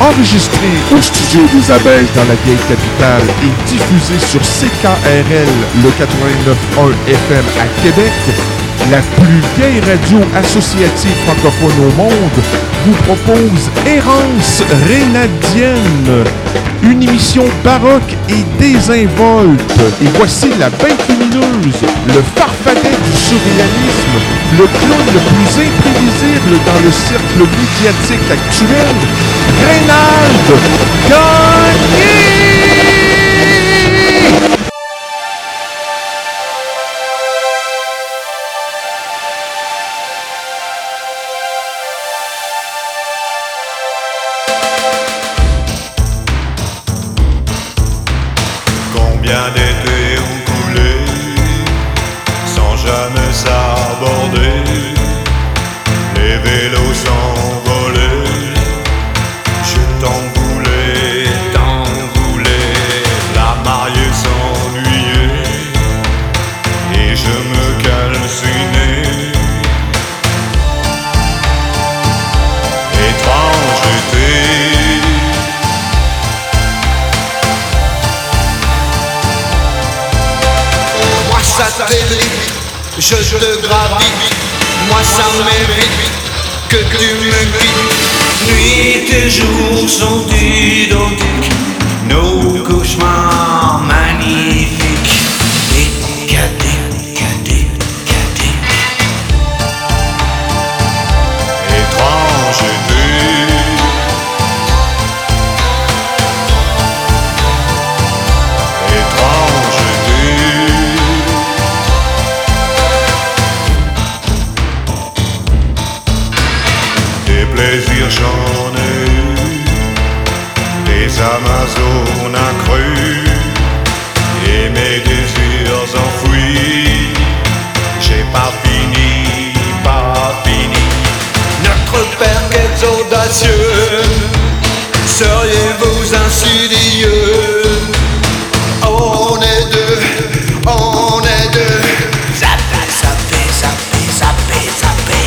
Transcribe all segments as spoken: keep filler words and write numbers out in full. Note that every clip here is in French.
enregistré au studio des Abeilles dans la vieille capitale et diffusé sur C K R L, le quatre-vingt-neuf point un F M à Québec, la plus vieille radio associative francophone au monde, vous propose Errance Rénadienne, une émission baroque et désinvolte. Et voici la bête lumineuse, le farfadet du surréalisme, le clown le plus imprévisible dans le cercle médiatique actuel, Reynald Gagné! Combien d'étés ont coulé sans jamais s'aborder, les vélos s'envolaient, je t'en voulais, t'en voulais, la mariée s'ennuyait et je me calcinais. Étrange été, satellite, je te gravite, moi ça mérite que tu me quittes. Nuit et jour sont identiques, nos cauchemars magnifiques. Et cadets, cadets, cadets. Étrange été, étrange été. Des plaisirs j'en ai eu, des Amazones accrues et mes désirs enfouis. J'ai pas fini, pas fini. Notre père qu'est audacieux, seriez-vous insidieux? On est deux, on est deux. Zappé, zappé, zappé, zappé, zappé.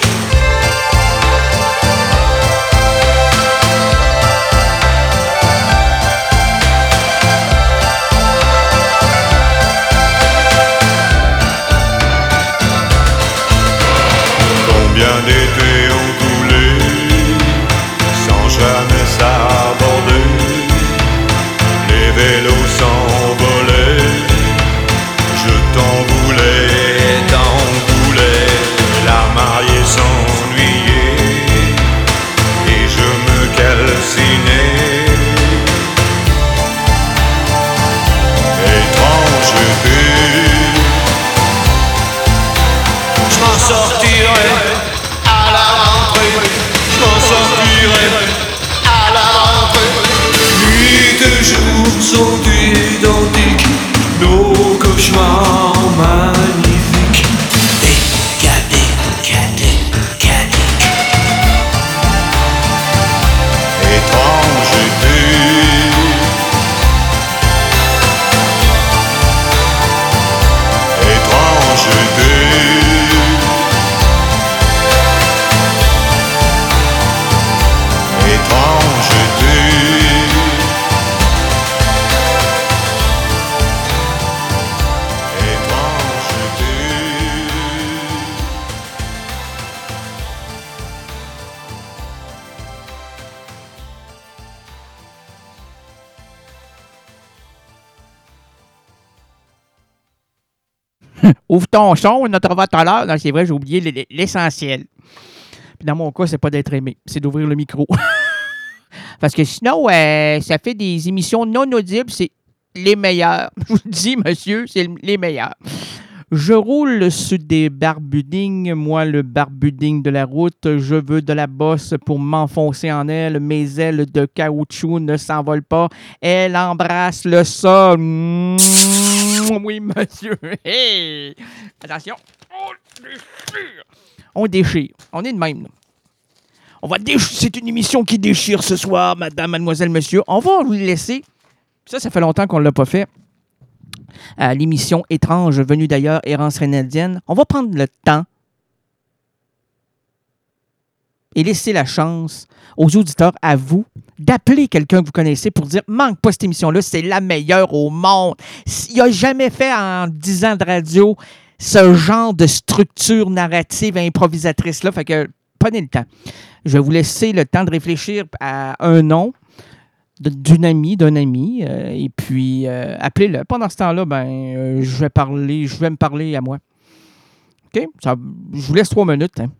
Combien d'étés ont coulé sans jamais s'aborder, les vélos s'envolaient, je t'en voulais, t'en voulais, la mariée s'ennuyait et je me calcinais. Étrange été, Je m'en sortirai à la rentrée, je m'en sortirai à la rentrée. Nuit et jour sont identiques, nos cauchemars magnifiques. Et cadets, cadets, cadets. étrange été, étrange été. Étrange été, étrange été. Ouvre ton son, on en revoit tout à l'heure. Non, c'est vrai, j'ai oublié l- l- l'essentiel. Puis dans mon cas, c'est pas d'être aimé, c'est d'ouvrir le micro. Parce que sinon, euh, ça fait des émissions non audibles, c'est les meilleures. Je vous le dis, monsieur, c'est l- les meilleures. Je roule sur des barbudings, moi le barbuding de la route. Je veux de la bosse pour m'enfoncer en elle. Mes ailes de caoutchouc ne s'envolent pas. Elle embrasse le sol. Mmh, oui, monsieur. Hey! Attention. On déchire. On déchire. On est de même, nous. On va déch- C'est une émission qui déchire ce soir, madame, mademoiselle, monsieur. On va vous laisser. Ça, ça fait longtemps qu'on ne l'a pas fait. À l'émission étrange venue d'ailleurs, Errance Rénadienne. On va prendre le temps et laissez la chance aux auditeurs, à vous, d'appeler quelqu'un que vous connaissez pour dire « Manque pas cette émission-là, c'est la meilleure au monde. » Il n'a jamais fait en dix ans de radio ce genre de structure narrative improvisatrice-là. Fait que prenez le temps. Je vais vous laisser le temps de réfléchir à un nom d'une amie, d'un ami, euh, et puis euh, appelez-le. Pendant ce temps-là, ben, euh, je vais parler, je vais me parler à moi. OK? Ça, je vous laisse trois minutes. Hein.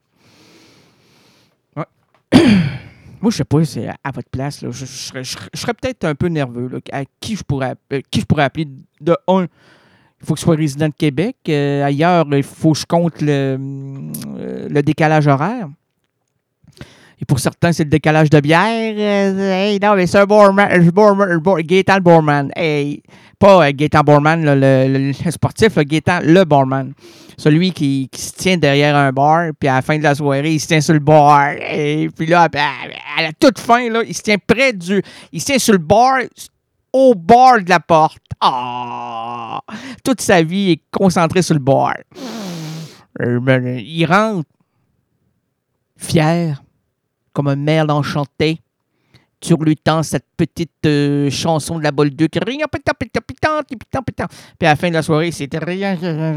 Ouais. Moi, je sais pas, c'est à, à votre place. Là, je, je, serais, je, je serais peut-être un peu nerveux. Là, à qui je pourrais, euh, qui je pourrais appeler? De un, il faut que je sois résident de Québec. Euh, ailleurs, il faut que je compte le, euh, le décalage horaire. Et pour certains, c'est le décalage de bière. Euh, hey, non, mais c'est un Borman. Borman, Borman Gaétan Borman. Hey, pas euh, Gaétan Borman, là, le, le, le sportif, là, Gaétan le Borman. Celui qui, qui se tient derrière un bar, puis à la fin de la soirée, il se tient sur le bar. Et puis là, à la toute fin, là, il se tient près du... Il se tient sur le bar, au bord de la porte. Ah! Toute sa vie est concentrée sur le bar. Euh, il rentre fier, comme un merle enchanté. Tu lui tends cette petite euh, chanson de la Bolduc. Rien, pétant, pétant, pétant, pétant, pétant. Puis à la fin de la soirée, c'était rien.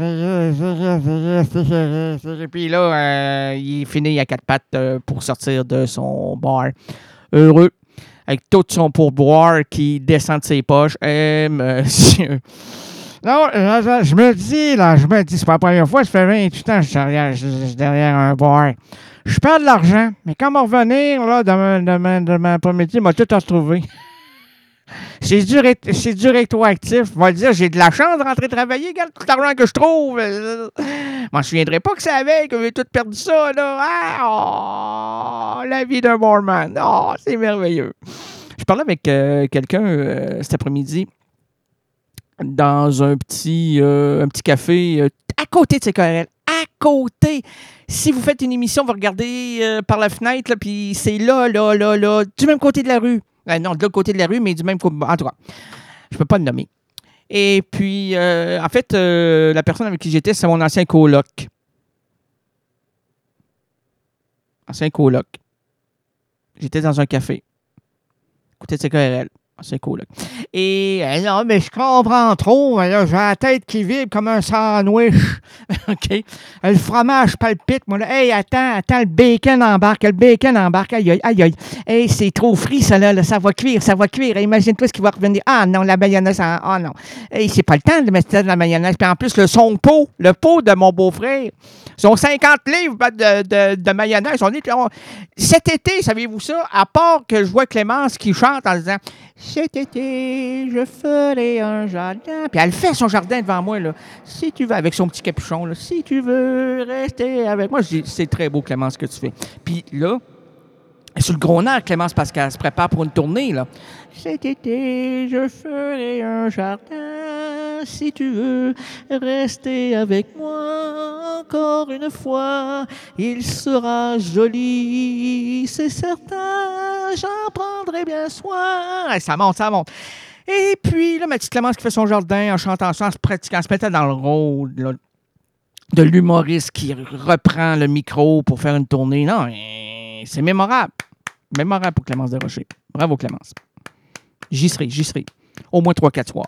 Puis là, euh, il finit à quatre pattes euh, pour sortir de son bar. Heureux, avec tout son pourboire qui descend de ses poches. Eh, monsieur. Non, je, je me dis, là, je me dis, c'est pas la première fois, ça fait vingt-huit ans que je suis derrière, je, je, derrière un bar. Je perds de l'argent, mais quand on va revenir, là, demain, demain, demain après-midi, il m'a tout retrouvé. C'est du, ré, c'est du rétroactif. Je vais dire, j'ai de la chance de rentrer travailler, regarde tout l'argent que je trouve. Je m'en souviendrai pas que c'est la veille que j'ai tout perdu ça, là. Ah, oh, la vie d'un barman. Oh, c'est merveilleux. Je parlais avec euh, quelqu'un euh, cet après-midi dans un petit, euh, un petit café euh, à côté de C K R L. À côté. Si vous faites une émission, vous regardez euh, par la fenêtre, là, puis c'est là, là, là, là, du même côté de la rue. Euh, non, de l'autre côté de la rue, mais du même côté. En tout cas, je ne peux pas le nommer. Et puis, euh, en fait, euh, la personne avec qui j'étais, c'est mon ancien coloc. Ancien coloc. J'étais dans un café. Côté de C K R L. Ancien coloc. Et euh, non, mais je comprends trop. Là, j'ai la tête qui vibre comme un sandwich. OK? Le fromage palpite. Moi, là, hey, attends, attends, le bacon embarque. Le bacon embarque. Aïe, aïe, aïe, aïe. Hey, c'est trop frit, ça, là, là. Ça va cuire, ça va cuire. Imagine-toi ce qui va revenir. Ah, non, la mayonnaise. Ah, non. Hey, c'est pas le temps de mettre de la mayonnaise. Puis en plus, le son pot, le pot de mon beau-frère, sont cinquante livres de, de, de mayonnaise. On est, on... Cet été, savez-vous ça? À part que je vois Clémence qui chante en disant « Cet été, je ferai un jardin. » Puis elle fait son jardin devant moi, là. Si tu veux, avec son petit capuchon, là. Si tu veux rester avec moi. Je dis, c'est très beau, Clémence, ce que tu fais. Puis là, sur le gros nerf, Clémence, parce qu'elle se prépare pour une tournée, là. Cet été, je ferai un jardin. Si tu veux rester avec moi encore une fois, il sera joli, c'est certain, j'en prendrai bien soin. Ça monte, ça monte. Et puis, là, ma petite Clémence qui fait son jardin en chantant ça, en se pratiquant, en se mettant dans le rôle là, de l'humoriste qui reprend le micro pour faire une tournée. Non, c'est mémorable. Mémorable pour Clémence Desrochers. Bravo, Clémence. J'y serai, j'y serai. Au moins trois quatre soirs.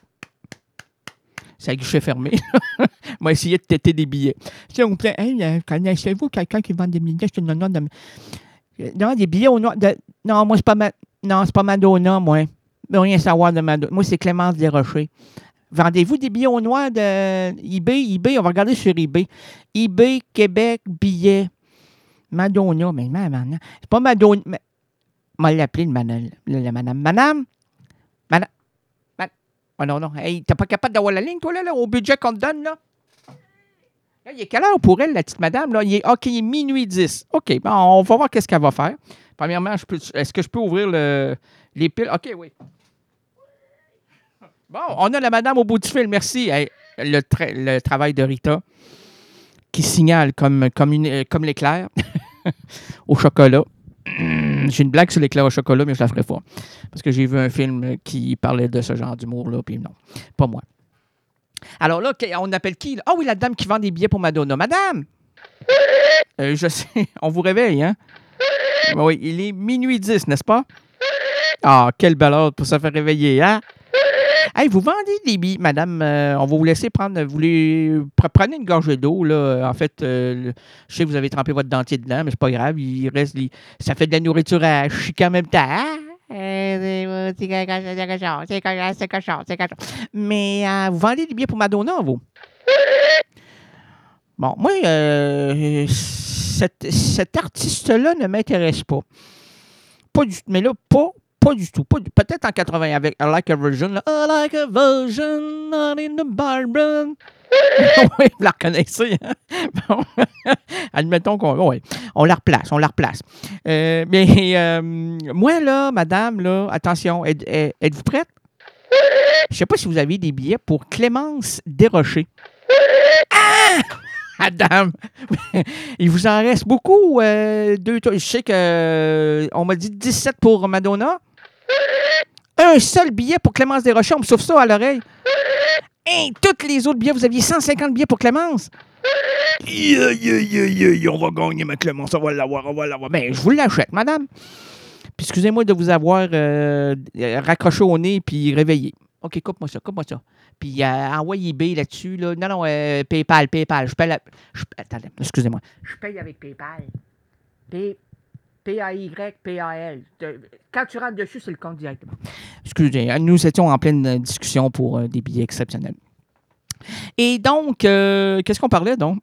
C'est à guichet fermé. On va essayer de têter des billets. Tu sais, on me dit, hey, connaissez-vous quelqu'un qui vend des billets? Je te donne de... Non, des billets au noir. De... Non, moi, c'est pas ma... Non, c'est pas Madonna, moi. Je veux rien savoir de Madonna. Moi, c'est Clémence Desrochers. Vendez-vous des billets au noir de eBay? eBay, on va regarder sur eBay. eBay, Québec, billets. Madonna, mais maintenant, c'est pas Madonna. Mais... On va l'appeler le madame. La madame. Madame? Madame? Oh non, non. Hey, t'es pas capable d'avoir la ligne, toi, là, là, au budget qu'on te donne, là? Là, il est quelle heure pour elle, la petite madame, là? Il est, OK, il est minuit dix. OK, bon, on va voir qu'est-ce qu'elle va faire. Premièrement, je peux, est-ce que je peux ouvrir le, les piles? OK, oui. Bon, on a la madame au bout du fil, merci. Hey, le, tra- le travail de Rita qui signale comme, comme, une, comme l'éclair au chocolat. J'ai une blague sur l'éclair au chocolat, mais je la ferai pas. Parce que j'ai vu un film qui parlait de ce genre d'humour-là, puis non, pas moi. Alors là, on appelle qui? Ah oui, la dame qui vend des billets pour Madonna. Madame! Euh, je sais, on vous réveille, hein? Oui, il est minuit dix, n'est-ce pas? Ah, quelle belle heure pour se faire réveiller, hein? Hey, vous vendez des billets, madame. Euh, on va vous laisser prendre. Vous voulez. Prenez une gorgée d'eau, là. En fait, euh, je sais que vous avez trempé votre dentier dedans, mais c'est pas grave. Il reste. Il, ça fait de la nourriture à chiquer en même temps. Hein? C'est cochon, c'est cochon, c'est cochon, c'est cochon. Mais euh, vous vendez des billets pour Madonna, vous? Bon, moi, euh, cet, cet artiste-là ne m'intéresse pas. Pas du tout. Mais là, pas. Pas du tout. Pas du, peut-être en quatre-vingts avec I Like a Virgin. Là. I like a virgin, not in the barn. Oui, vous la reconnaissez. Hein? Bon. Admettons qu'on ouais, on la replace, on la replace. Euh, mais euh, moi, là, madame, là, attention, êtes, êtes-vous prête? Je ne sais pas si vous avez des billets pour Clémence Desrochers. Ah! Madame, il vous en reste beaucoup. Euh, deux, je sais qu'on euh, m'a dit dix-sept pour Madonna. Un seul billet pour Clémence Desrochers, on me souffle ça à l'oreille. Et tous les autres billets, vous aviez cent cinquante billets pour Clémence. Yeah, yeah, yeah, yeah, on va gagner ma Clémence, on va l'avoir, on va l'avoir. Ben, je vous l'achète, madame. Puis excusez-moi de vous avoir euh, raccroché au nez puis réveillé. OK, coupe-moi ça, coupe-moi ça. Puis euh, envoyez eBay là-dessus. Là. Non, non, euh, PayPal, PayPal. Je paye la... je... Attendez, excusez-moi. Je paye avec PayPal. P... P-A-Y, P-A-L. Quand tu rentres dessus, c'est le compte directement. Excusez, nous étions en pleine discussion pour euh, des billets exceptionnels. Et donc, euh, qu'est-ce qu'on parlait donc?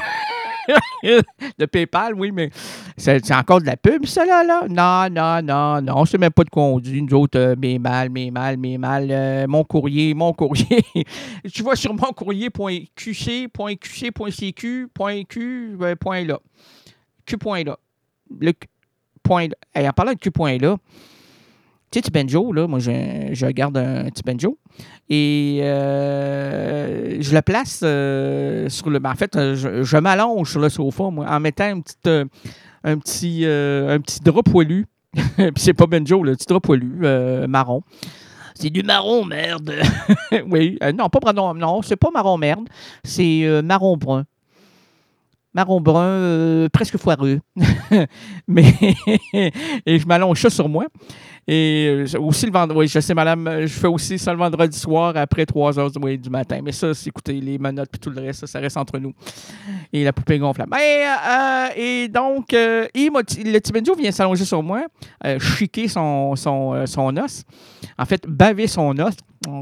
De PayPal, oui, mais c'est, c'est encore de la pub, ça, là, là? Non, non, non, non, c'est même pas de conduit. Nous autres, euh, mes mal, mes mal, mes mal, euh, mon courrier, mon courrier. Tu vas sur mon courrier.qc, .qc.cq, .q, euh, point là. Q.là. Le point là. Hey, en parlant de Q.là, tu sais, petit banjo, là, moi, je, je garde un petit banjo. Et euh, je le place euh, sur le... En fait, je, je m'allonge sur le sofa, moi, en mettant une petite, euh, un, petit, euh, un petit drap poilu. Puis c'est pas banjo, le petit drap poilu, euh, marron. C'est du marron, merde. Oui, euh, non, pas marron, non, c'est pas marron, merde. C'est euh, marron brun. Marron brun, euh, presque foireux. Mais, et je m'allonge ça sur moi. Et euh, aussi le vendredi, oui, je sais, madame, je fais aussi ça le vendredi soir après trois heures oui, du matin. Mais ça, c'est, écoutez, les menottes et tout le reste, ça, ça reste entre nous. Et la poupée gonflable. Et, euh, et donc, euh, et moi, le petit Benjo vient s'allonger sur moi, euh, chiquer son, son, euh, son os. En fait, baver son os.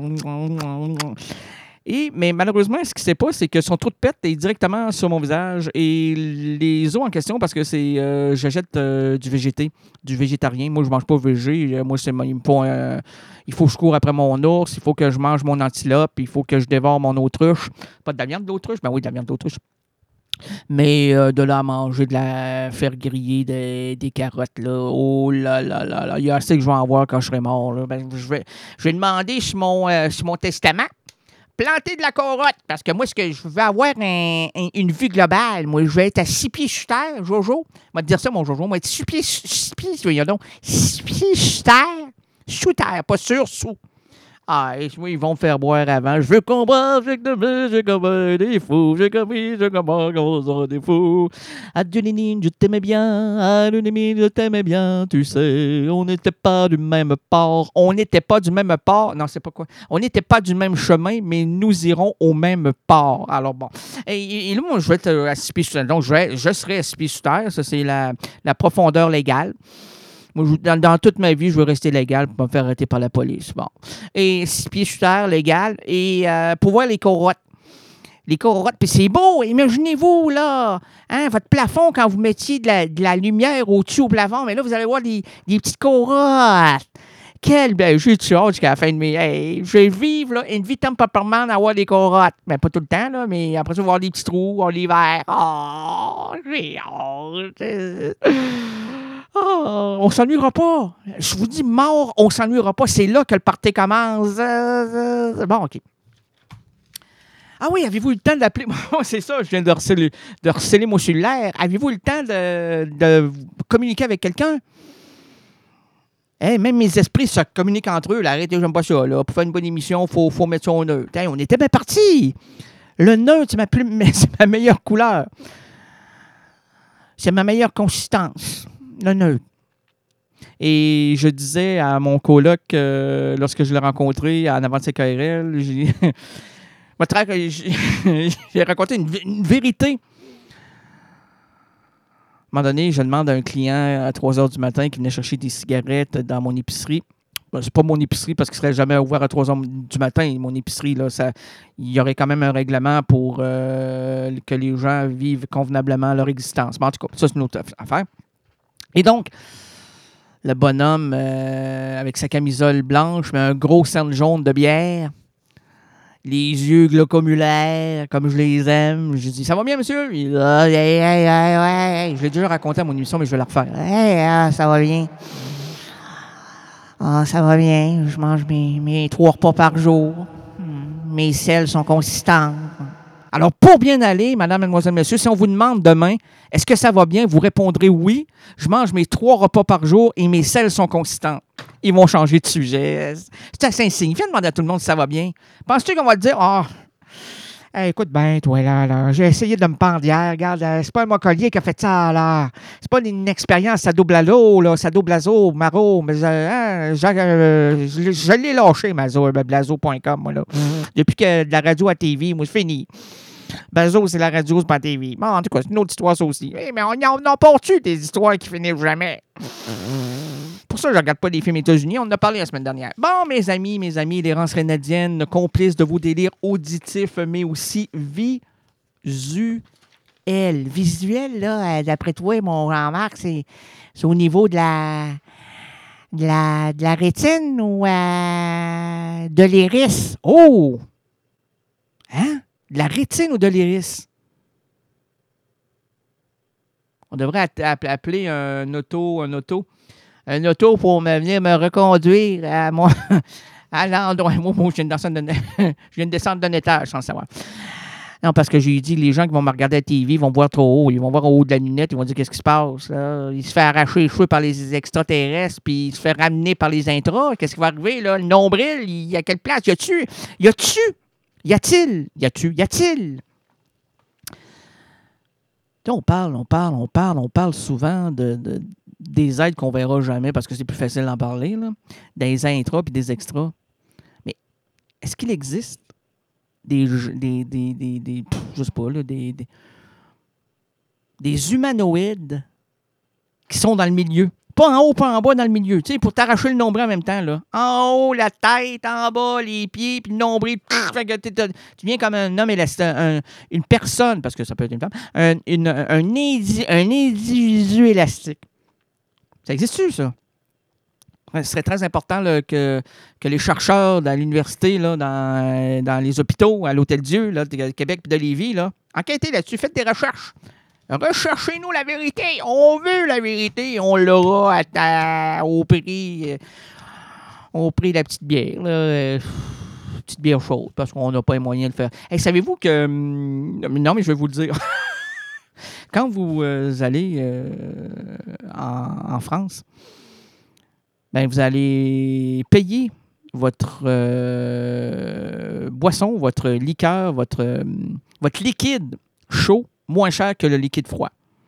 Et, mais malheureusement, ce qui ne s'est pas, c'est que son trou de pète est directement sur mon visage. Et les os en question, parce que c'est euh, j'achète euh, du végété, du végétarien. Moi, je ne mange pas végé. Moi, c'est, il, me faut, euh, il faut que je cours après mon ours, il faut que je mange mon antilope, il faut que je dévore mon autruche. Pas de la viande d'autruche? Ben oui, de la viande d'autruche. Mais euh, de là à manger, de la faire griller des, des carottes, là, oh là là là là, il y a assez que je vais en voir quand je serai mort. Là. Ben, je, vais, je vais demander sur mon, euh, sur mon testament. Planter de la carotte, parce que moi, ce que je veux avoir un, un, une vue globale, moi, je vais être à six pieds sur terre, Jojo. On va te dire ça, mon Jojo. Moi, être six pieds, six pieds, voyons donc, six pieds sur terre, sous terre, pas sur, sous. Ah, et, oui, ils vont me faire boire avant. Je veux combattre, j'ai que j'ai comme des fous, j'ai comme j'ai comme des fous. Adeline, je t'aimais bien, Adeline, je t'aimais bien, tu sais, on n'était pas du même port. On n'était pas du même port. Non, c'est pas quoi. On n'était pas du même chemin, mais nous irons au même port. Alors bon. Et, et là, moi, je vais être à six pieds sous terre. Donc, je, vais, je serai à six pieds sous terre. Ça, c'est la, la profondeur légale. Moi, je, dans, dans toute ma vie, je veux rester légal pour me faire arrêter par la police. Bon. Et six pieds sur terre, légal. Et euh, pour voir les corottes. Les corottes, puis c'est beau. Imaginez-vous, là, hein, votre plafond, quand vous mettiez de la, de la lumière au-dessus au plafond, mais là, vous allez voir des, des petites corottes. Quel ben, j'ai du hâte jusqu'à la fin de mes... Hey, je vais vivre, là, une vie temporairement d'avoir des corottes. Mais pas tout le temps, là, mais après ça, voir des petits trous, voir l'hiver. Oh, j'ai hâte. Oh, on s'ennuiera pas. Je vous dis mort, on s'ennuiera pas. C'est là que le party commence. Bon, OK. Ah oui, avez-vous eu le temps d'appeler... C'est ça, je viens de harceler, de harceler mon cellulaire. Avez-vous eu le temps de, de communiquer avec quelqu'un? Hey, même mes esprits se communiquent entre eux. Là, arrêtez, j'aime pas ça. Là. Pour faire une bonne émission, il faut, faut mettre ça au neutre. Hey, on était bien partis. Le neutre, c'est ma, plus, c'est ma meilleure couleur. C'est ma meilleure consistance. Le neutre. Et je disais à mon coloc, euh, lorsque je l'ai rencontré en avant de C K R L, j'ai, j'ai raconté une, une vérité. À un moment donné, je demande à un client à trois heures du matin qui venait chercher des cigarettes dans mon épicerie. Ben, c'est pas mon épicerie parce qu'il ne serait jamais ouvert à trois heures du matin. Mon épicerie, là, ça, il y aurait quand même un règlement pour euh, que les gens vivent convenablement leur existence. Mais en tout cas, ça, c'est une autre affaire. Et donc, le bonhomme, euh, avec sa camisole blanche, mais un gros cerne jaune de bière, les yeux glaucomulaires, comme je les aime. Je dis, ça va bien, monsieur? Il dit, ah, hey, hey, hey, hey. Je l'ai déjà raconté à mon émission, mais je vais la refaire. Hey, ah, ça va bien. Ah, ça va bien. Je mange mes, mes trois repas par jour. Mes selles sont consistantes. Alors, pour bien aller, madame, mademoiselle, monsieur, si on vous demande demain, est-ce que ça va bien? Vous répondrez oui. Je mange mes trois repas par jour et mes selles sont consistantes. Ils vont changer de sujet. C'est assez insignifiant de demander à tout le monde si ça va bien. Penses-tu qu'on va te dire, ah, oh, hey, écoute bien, toi, là, là, j'ai essayé de me pendre hier. Regarde, euh, c'est pas un Mocolier qui a fait ça, là. C'est pas une expérience Sado Blalo, là, Sado Blazo, Maro, mais euh, hein, euh, je, je l'ai lâché, Mazo, blazo point com, moi, là. Mm-hmm. Depuis que de la radio à T V, moi, c'est fini. Bazo, c'est la radio, c'est pas la T V. Bon, en tout cas, c'est une autre histoire, ça aussi. Hey, mais on n'en porte-tu des histoires qui finissent jamais? Pour ça, je ne regarde pas les films États-Unis. On en a parlé la semaine dernière. Bon, mes amis, mes amis, l'errance rénadienne, complice de vos délires auditifs, mais aussi visuels. Visuel, là, d'après toi, mon Jean-Marc, c'est, c'est au niveau de la, de la, de la rétine ou euh, de l'iris? Oh! Hein? De la rétine ou de l'iris? On devrait appeler un auto, un auto, un auto pour me venir me reconduire à moi, à l'endroit. Moi, moi je, viens de descendre d'un, je viens de descendre d'un étage sans savoir. Non, parce que j'ai dit, les gens qui vont me regarder à la T V vont voir trop haut. Ils vont voir au haut de la lunette, ils vont dire qu'est-ce qui se passe. Là? Il se fait arracher les cheveux par les extraterrestres, puis il se fait ramener par les intras. Qu'est-ce qui va arriver, là? Le nombril, il y a quelle place? Y a-tu? Y a-tu? Y a-t-il? Y a-tu? Y a-t-il? On parle, on parle, on parle, on parle souvent de, de, des aides qu'on ne verra jamais parce que c'est plus facile d'en parler, là, des intras et des extras. Mais est-ce qu'il existe des, des, des, des, des pff, je sais pas, là, des, des, des humanoïdes qui sont dans le milieu? Pas en haut, pas en bas, dans le milieu. Tu sais, pour t'arracher le nombril en même temps, là. En haut, la tête, en bas, les pieds, puis le nombril. Pff, tu viens comme un homme élastique, un, une personne, parce que ça peut être une femme, un, une, un, indi, un individu élastique. Ça existe-tu, ça? Ce serait très important là, que, que les chercheurs dans l'université, là, dans, dans les hôpitaux, à l'Hôtel-Dieu, là, de Québec et de Lévis, là, enquêtez là-dessus, faites des recherches. Recherchez-nous la vérité. On veut la vérité. On l'aura à ta, au prix euh, au prix de la petite bière. Là, euh, petite bière chaude, parce qu'on n'a pas les moyens de le faire. Hey, savez-vous que... Hum, non, mais je vais vous le dire. Quand vous euh, allez euh, en, en France, ben, vous allez payer votre euh, boisson, votre liqueur, votre, euh, votre liquide chaud moins cher que le liquide froid.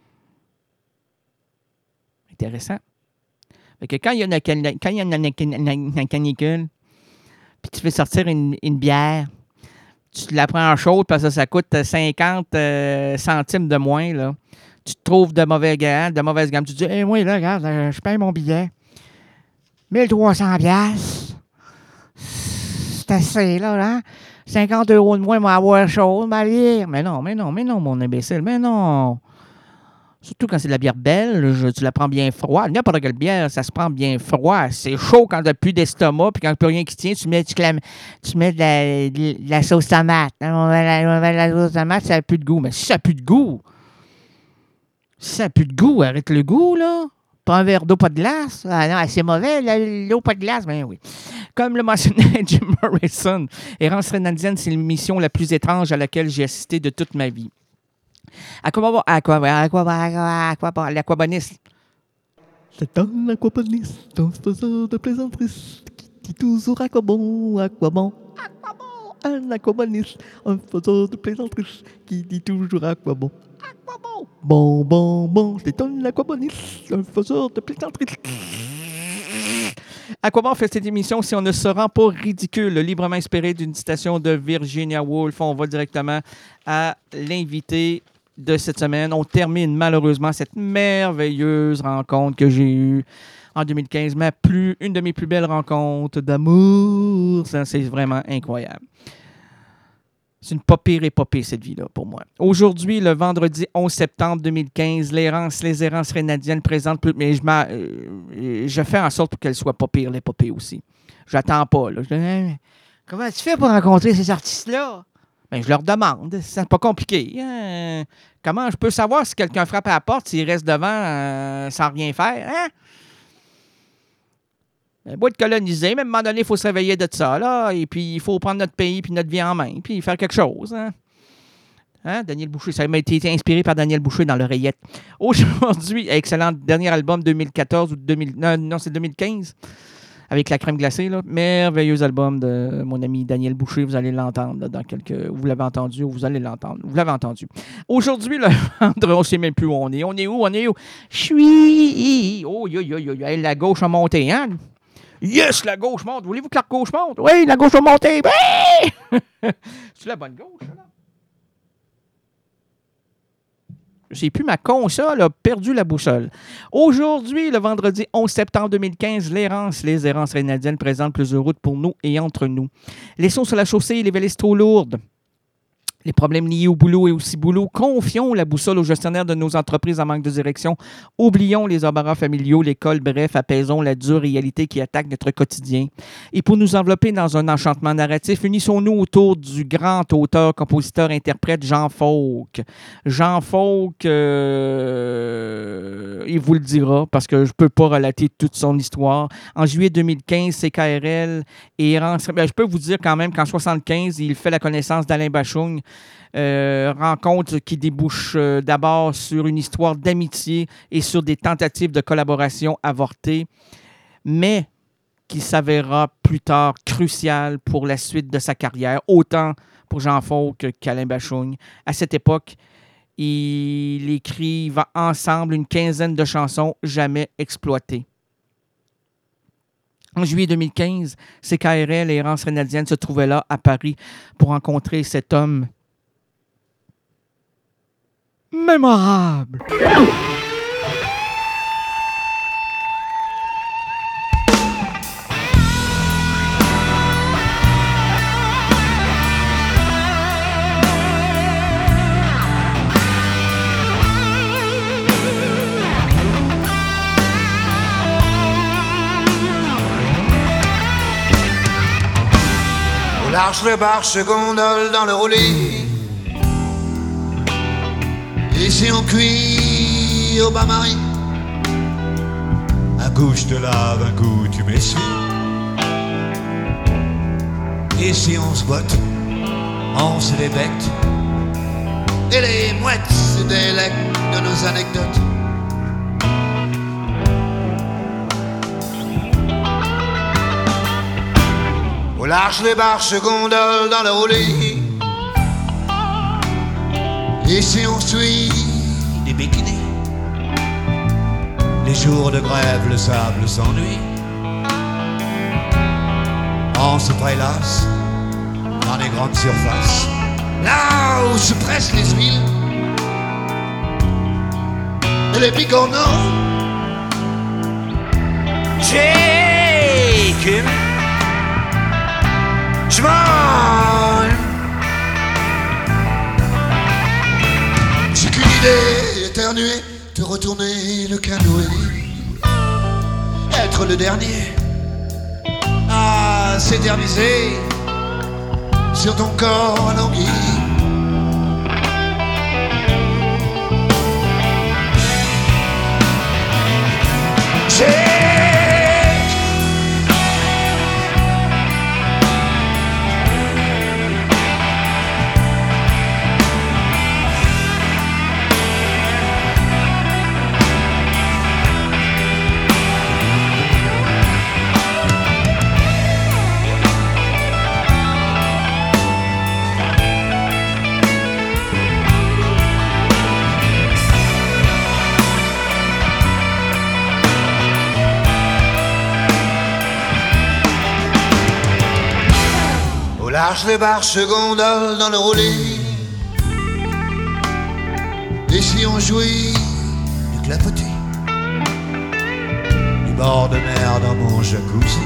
Intéressant. Fait que quand il y a une, quand il y a une, une, une canicule, puis tu fais sortir une, une bière, tu la prends en chaude parce que ça coûte cinquante euh, centimes de moins, là. Tu te trouves de mauvais gamme, de mauvaise gamme. Tu te dis, hé, hey, moi, là, regarde, je paye mon billet. mille trois cents piastres. C'est assez, là, là. cinquante euros de moins, moi, avoir chaud, ma bière. Mais non, mais non, mais non, mon imbécile, mais non. Surtout quand c'est de la bière belge, tu la prends bien froide. N'importe quelle bière, ça se prend bien froid. C'est chaud quand tu n'as plus d'estomac, puis quand tu n'as plus rien qui tient, tu mets, tu, clam- tu mets de, la, de la sauce tomate. On met la, on met la sauce tomate, ça n'a plus de goût. Mais si ça n'a plus de goût, si ça n'a plus de goût, arrête le goût, là. Pas un verre d'eau, pas de glace. Ah non, c'est mauvais, l'eau, pas de glace. Ben oui. Comme le mentionnait Jim Morrison, Errance rénadienne, c'est l'émission la plus étrange à laquelle j'ai assisté de toute ma vie. Aquaboniste. L'aquaboniste. C'est un aquaboniste, un faiseur de plaisanteries, qui dit toujours aquabon, aquabon. Aquabon. Un aquaboniste, un faiseur de plaisanteries, qui dit toujours aquabon. Aquabon. Bon, bon, bon, c'est un aquaboniste, un faiseur de plaisanteries. À quoi bon fait cette émission si on ne se rend pas ridicule, librement inspiré d'une citation de Virginia Woolf? On va directement à l'invité de cette semaine. On termine malheureusement cette merveilleuse rencontre que j'ai eue en deux mille quinze, ma plus, une de mes plus belles rencontres d'amour. Ça, c'est vraiment incroyable. C'est une pas pire épopée, cette vie-là, pour moi. Aujourd'hui, le vendredi onze septembre deux mille quinze, l'errance, les errances rénadiennes présentent plus... Mais je, euh, je fais en sorte pour qu'elle soit pas pire, l'épopée aussi. J'attends pas, là. Je dis, hey, comment tu fais pour rencontrer ces artistes-là? Ben, je leur demande. C'est pas compliqué. Hein? Comment je peux savoir si quelqu'un frappe à la porte, s'il reste devant euh, sans rien faire? Hein? Ben, beau être colonisé, mais à un moment donné, il faut se réveiller de ça, là. Et puis, il faut prendre notre pays puis notre vie en main, puis faire quelque chose. Hein? Hein? Daniel Boucher, ça m'a été inspiré par Daniel Boucher dans l'oreillette. Aujourd'hui, excellent dernier album deux mille quatorze ou deux mille... Non, non c'est deux mille quinze. Avec la crème glacée, là. Merveilleux album de mon ami Daniel Boucher. Vous allez l'entendre là, dans quelques... Vous l'avez entendu ou vous allez l'entendre. Vous l'avez entendu. Aujourd'hui, le vendredi, on ne sait même plus où on est. On est où? On est où? Je suis... Oh, yo, yo, yo, yo. Hey, la gauche a monté, hein? Yes, la gauche monte. Voulez-vous que la gauche monte? Oui, la gauche va monter. Oui! C'est la bonne gauche, là. Je sais plus, ma console a perdu la boussole. Aujourd'hui, le vendredi onze septembre deux mille quinze, l'errance, les errances rénadiennes présentent plusieurs routes pour nous et entre nous. Laissons sur la chaussée les valises trop lourdes. Les problèmes liés au boulot et au ciboulot. Confions la boussole aux gestionnaires de nos entreprises en manque de direction. Oublions les embarras familiaux, l'école, bref, apaisons la dure réalité qui attaque notre quotidien. Et pour nous envelopper dans un enchantement narratif, unissons-nous autour du grand auteur, compositeur, interprète Jean Faulque. Jean Faulque, euh, il vous le dira parce que je ne peux pas relater toute son histoire. En juillet deux mille quinze, C K R L et Errance. Ben, je peux vous dire quand même qu'en soixante-quinze, il fait la connaissance d'Alain Bachung. Euh, rencontre qui débouche euh, d'abord sur une histoire d'amitié et sur des tentatives de collaboration avortées, mais qui s'avérera plus tard crucial pour la suite de sa carrière, autant pour Jean Faulque qu'Alain Bachung. À cette époque, ils écrivent ensemble une quinzaine de chansons jamais exploitées. En juillet deux mille quinze, C K R L et Errance rénadienne se trouvaient là à Paris pour rencontrer cet homme mémorable. Au large le barche gondole dans le roulis. Ici on cuit au bain-marie. Un coup je te lave, un coup tu m'essuies. Ici on se botte, on se débecte. Et les mouettes se délectent de nos anecdotes. Au large les barches gondoles dans le roulis. Ici on suit des bikinis. Les jours de grève, le sable s'ennuie. On se prélasse dans les grandes surfaces, là où se pressent les huiles et les bigorneaux. J'ai qu'une je m'en j'ai qu'une idée éternuée, de retourner le canoë, être le dernier à s'éterniser sur ton corps alangui. J'ai Lâche les barches gondoles dans le roulé. Et si on jouait du clapotis, du bord de mer dans mon jacuzzi.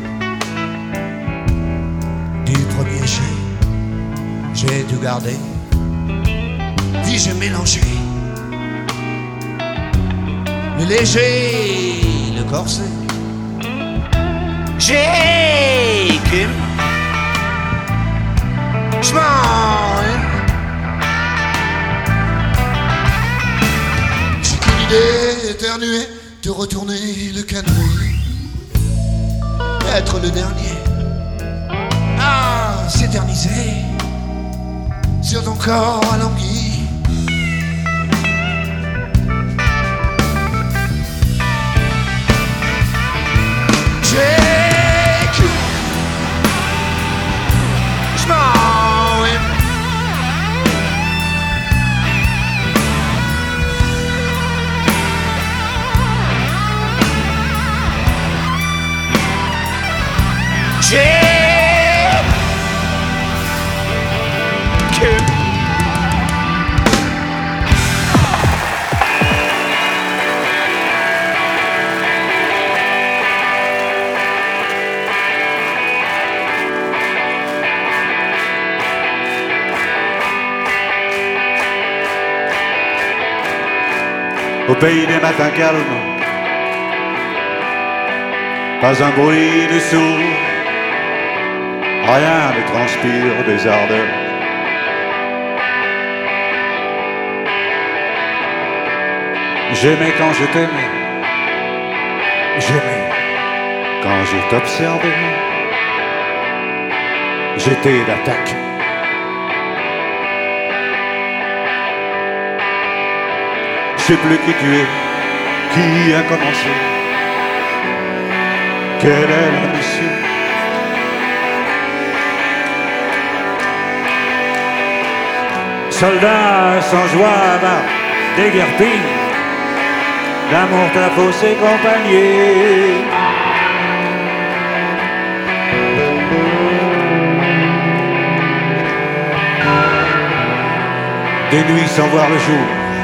Du premier jet, j'ai dû garder, puis j'ai mélangé le léger, le corset. J'ai qu'une j'm'en j'ai qu'une idée éternuée de retourner le canoë, être le dernier à s'éterniser sur ton corps alangui. J'ai qu'une j'm'en vais. J'ai Au pays des matins calmes, pas un bruit de sourd, rien ne transpire des ardeurs. J'aimais quand je t'aimais, j'aimais quand je t'observais. J'étais l'attaque. Je sais plus qui tu es, qui a commencé, quelle est la mission. Soldat sans joie va déguerpir, l'amour t'a faussé compagnie. Des nuits sans voir le jour,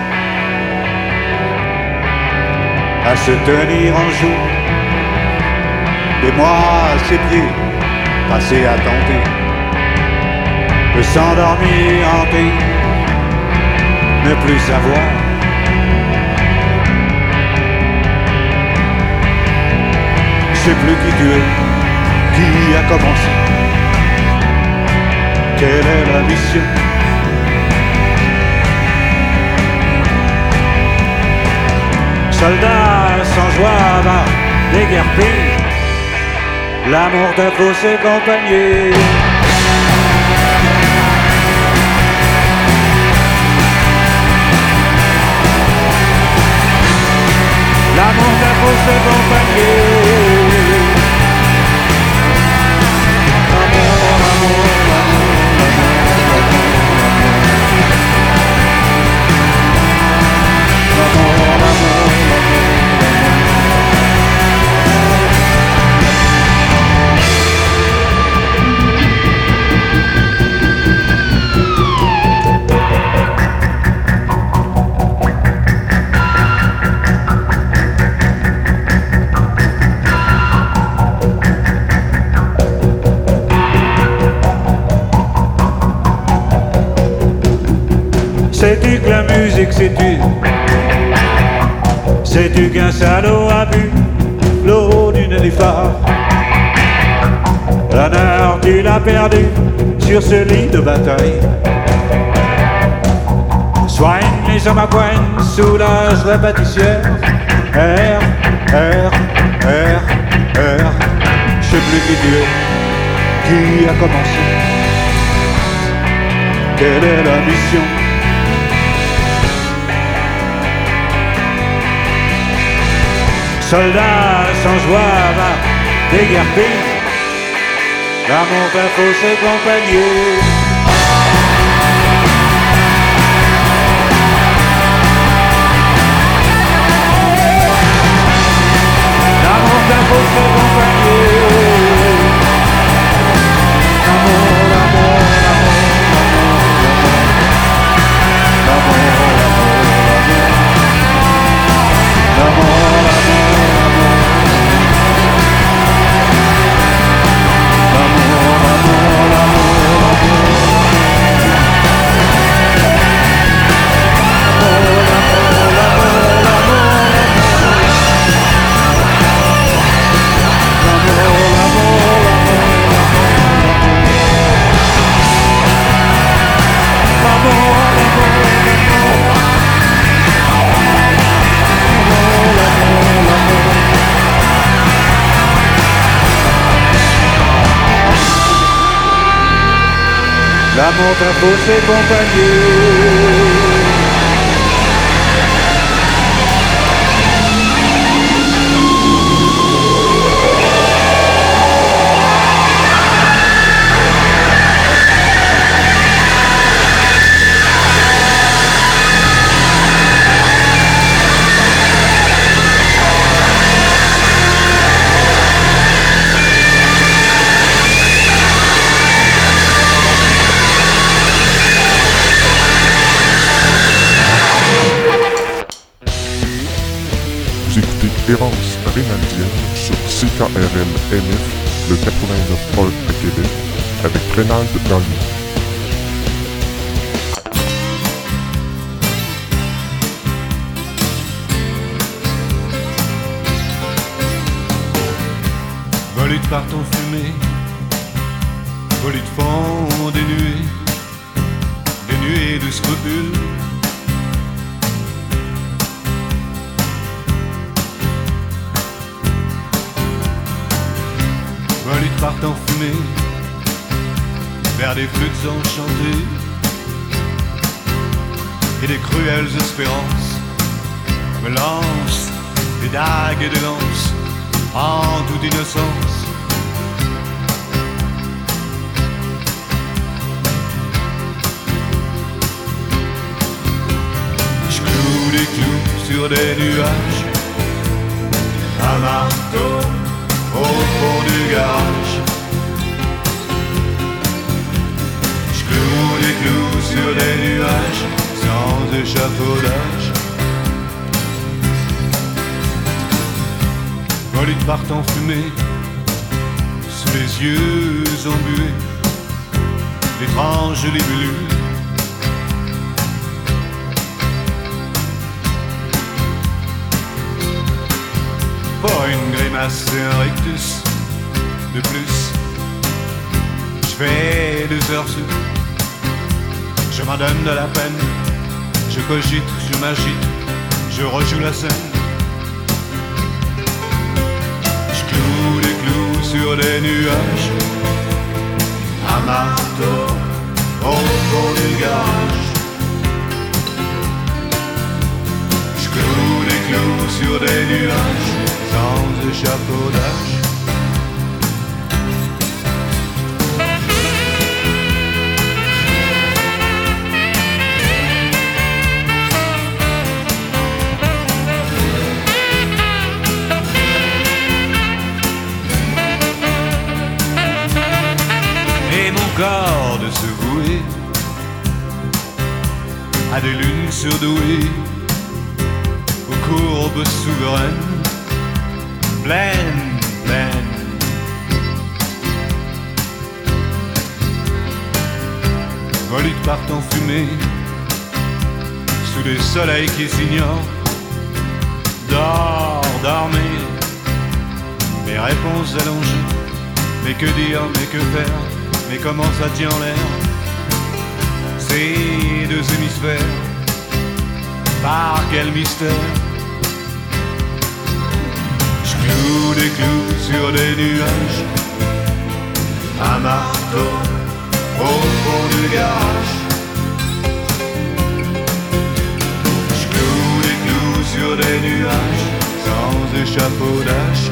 à se tenir en joue, des mois à ses pieds, passés à tenter de s'endormir hanté, ne plus savoir. Je sais plus qui tu es, qui a commencé, quelle est la mission. Soldat sans joie va déguerpir, l'amour t'a faussé compagnie. L'amour t'a faussé compagnie. Amour, amour, amour, amour, amour, amour. Sais-tu que la musique c'est tu? Sais-tu qu'un salaud a bu l'eau du nénuphar? L'honneur tu l'as perdu sur ce lit de bataille. Soigne les hommes à poigne, soulage la pâtissière. R, R, R, R. Je sais plus qui tu es, qui a commencé, quelle est la mission. Soldat sans joie va déguerpir, l'amour t'a faussé compagnie. L'amour t'a faussé compagnie. L'amour la montre à faux et compagnie. Errance Rénaldienne sur C K R L N F, le quatre-vingt-neuf point un à Québec, avec Rénald dans le micro. Volute par ton fumée, volute fond des nuées, des nuées de scrupules. Volute par ton fumée, vers des flûtes enchantées et des cruelles espérances, me lance des dagues et des lances en toute innocence. Je cloue des clous sur des nuages, un marteau au fond du garage. Je cloue des clous sur des nuages sans échafaudage. Volute par ton fumée, sous les yeux embués, d'étranges libellules. Pas une grimace et un rictus de plus. Je fais deux heures sup, je m'en donne de la peine. Je cogite, je m'agite, je rejoue la scène. Je cloue des clous sur des nuages, un marteau au fond du garage. Je cloue des clous sur des nuages sans échafaudage. Et mon corps de se vouer à des lunes surdouées, aux courbes souveraines, pleine, pleine. Volute par ton fumée, sous des soleils qui s'ignorent. Dors, dormez, mes réponses allongées. Mais que dire, mais que faire, mais comment ça tient en l'air, ces deux hémisphères, par quel mystère. Clous des clous sur des nuages, un marteau au fond du garage. Je cloue des clous sur des nuages sans échafaudage.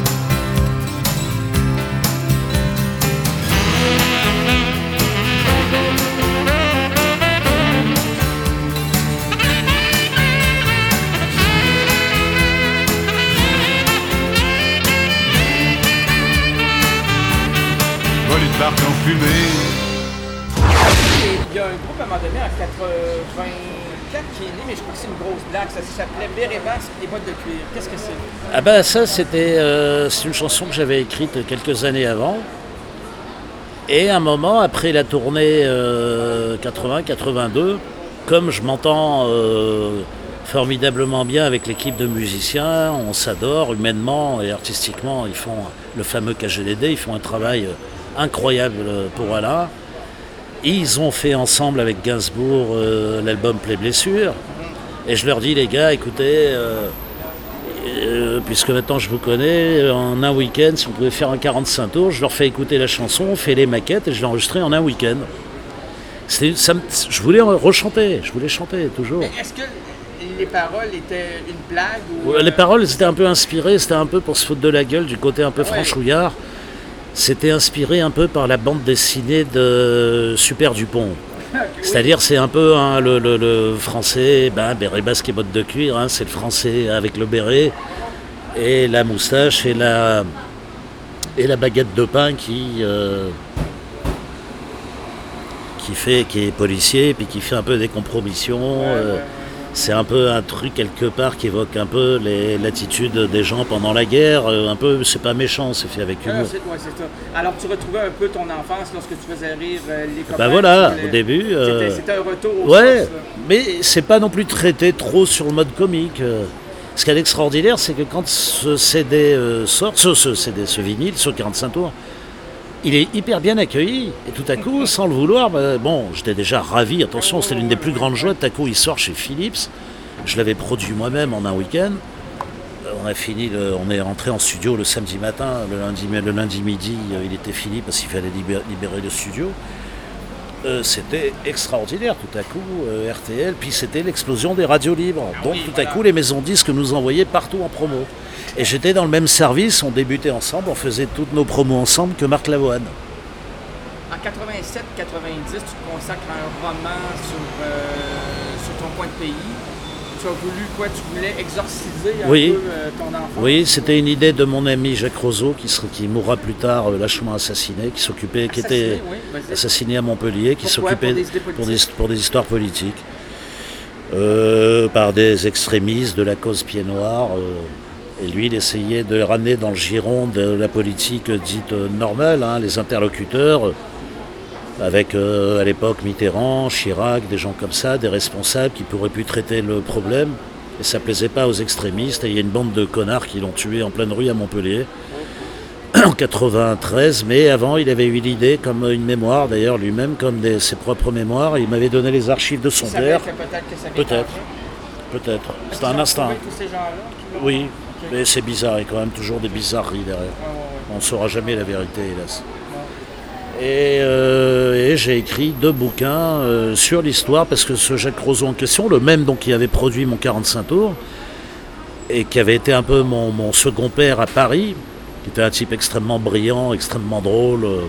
Volute par ton fumée. Il y a un groupe à un moment donné en quatre-vingt-quatre qui est né, mais je crois que c'est une grosse blague. Ça s'appelait Béret Basque, les bottes de cuir. Qu'est-ce que c'est? Ah ben ça c'était euh, c'est une chanson que j'avais écrite quelques années avant. Et un moment après la tournée euh, quatre-vingts quatre-vingt-deux, comme je m'entends euh, formidablement bien avec l'équipe de musiciens, on s'adore humainement et artistiquement. Ils font le fameux K G D D, ils font un travail incroyable pour Alain. Ils ont fait ensemble avec Gainsbourg euh, l'album Play Blessure. Et je leur dis, les gars, écoutez, euh, euh, puisque maintenant je vous connais, en un week-end, si on pouvait faire un quarante-cinq tours, je leur fais écouter la chanson, on fait les maquettes et je l'ai enregistrée en un week-end. c'était, ça me- je voulais rechanter, je voulais chanter toujours. Mais est-ce que les paroles étaient une blague ou, Ouais, Les euh, paroles étaient un peu inspirées, c'était un peu pour se foutre de la gueule du côté un peu Ouais. franchouillard. C'était inspiré un peu par la bande dessinée de Super Dupont. oui. C'est-à-dire, c'est un peu hein, le, le- le français, ben, béret basque et bottes de cuir, hein, c'est le français avec le béret et la moustache et la, et la baguette de pain qui, euh, qui, fait, qui est policier puis qui fait un peu des compromissions. Ouais, euh, ouais, ouais. C'est un peu un truc quelque part qui évoque un peu les- l'attitude des gens pendant la guerre. euh, Un peu, c'est pas méchant, c'est fait avec Ah, humour. c'est, ouais, c'est ça. Alors, tu retrouvais un peu ton enfance lorsque tu faisais rire euh, les copains. Ben voilà, tu voulais- au début. euh, C'était, c'était un retour aux Ouais, sources, là. mais c'est pas non plus traité trop sur le mode comique. euh. Ce qui est extraordinaire, c'est que quand ce C D euh, sort, ce, ce C D, ce vinyle sur quarante-cinq tours, il est hyper bien accueilli. Et tout à coup, sans le vouloir, bah, bon, j'étais déjà ravi. Attention, c'était l'une des plus grandes joies. Tout à coup, il sort chez Philips. Je l'avais produit moi-même en un week-end. Euh, On a fini, le- on est rentré en studio le samedi matin. Le lundi, le lundi midi, euh, il était fini parce qu'il fallait libérer, libérer le studio. Euh, c'était extraordinaire tout à coup, euh, R T L, puis c'était l'explosion des radios libres. Donc tout à coup, les maisons disques nous envoyaient partout en promo. Et j'étais dans le même service, on débutait ensemble, on faisait toutes nos promos ensemble que Marc Lavoine. En quatre-vingt-sept quatre-vingt-dix, tu te consacres à un roman sur, euh, sur ton coin de pays. Tu as voulu quoi? Tu voulais exorciser un Oui. peu euh, ton enfance? Oui, c'était une idée de mon ami Jacques Roseau, qui, sera- qui mourra plus tard, euh, lâchement assassiné, qui s'occupait, qui Assassiné, était oui, vas-y. assassiné à Montpellier, qui Pourquoi? s'occupait Pour des idées pour des, politiques? pour des histoires politiques, euh, par des extrémistes de la cause pied noir. euh, et lui, il essayait de ramener dans le giron de la politique dite euh, normale, hein, les interlocuteurs, euh, avec euh, à l'époque Mitterrand, Chirac, des gens comme ça, des responsables qui pourraient plus traiter le problème. Et ça plaisait pas aux extrémistes. Et il y a une bande de connards qui l'ont tué en pleine rue à Montpellier en quatre-vingt-treize. Mais avant, il avait eu l'idée, comme une mémoire d'ailleurs lui-même, comme des- ses propres mémoires. Il m'avait donné les archives de son Tu savais père. que peut-être que ça vient Peut-être. d'argent? Peut-être. Est-ce C'était qu'ils un ont instinct. trouvé tous ces gens-là qui l'ont- Oui, Ok. mais c'est bizarre. Il y a quand même toujours des bizarreries derrière. Ouais, ouais, ouais. On ne saura jamais la vérité, hélas. Et, euh, et j'ai écrit deux bouquins euh, sur l'histoire, parce que ce Jacques Roseau en question, le même donc qui avait produit mon quarante-cinq tours, et qui avait été un peu mon, mon second père à Paris, qui était un type extrêmement brillant, extrêmement drôle, euh,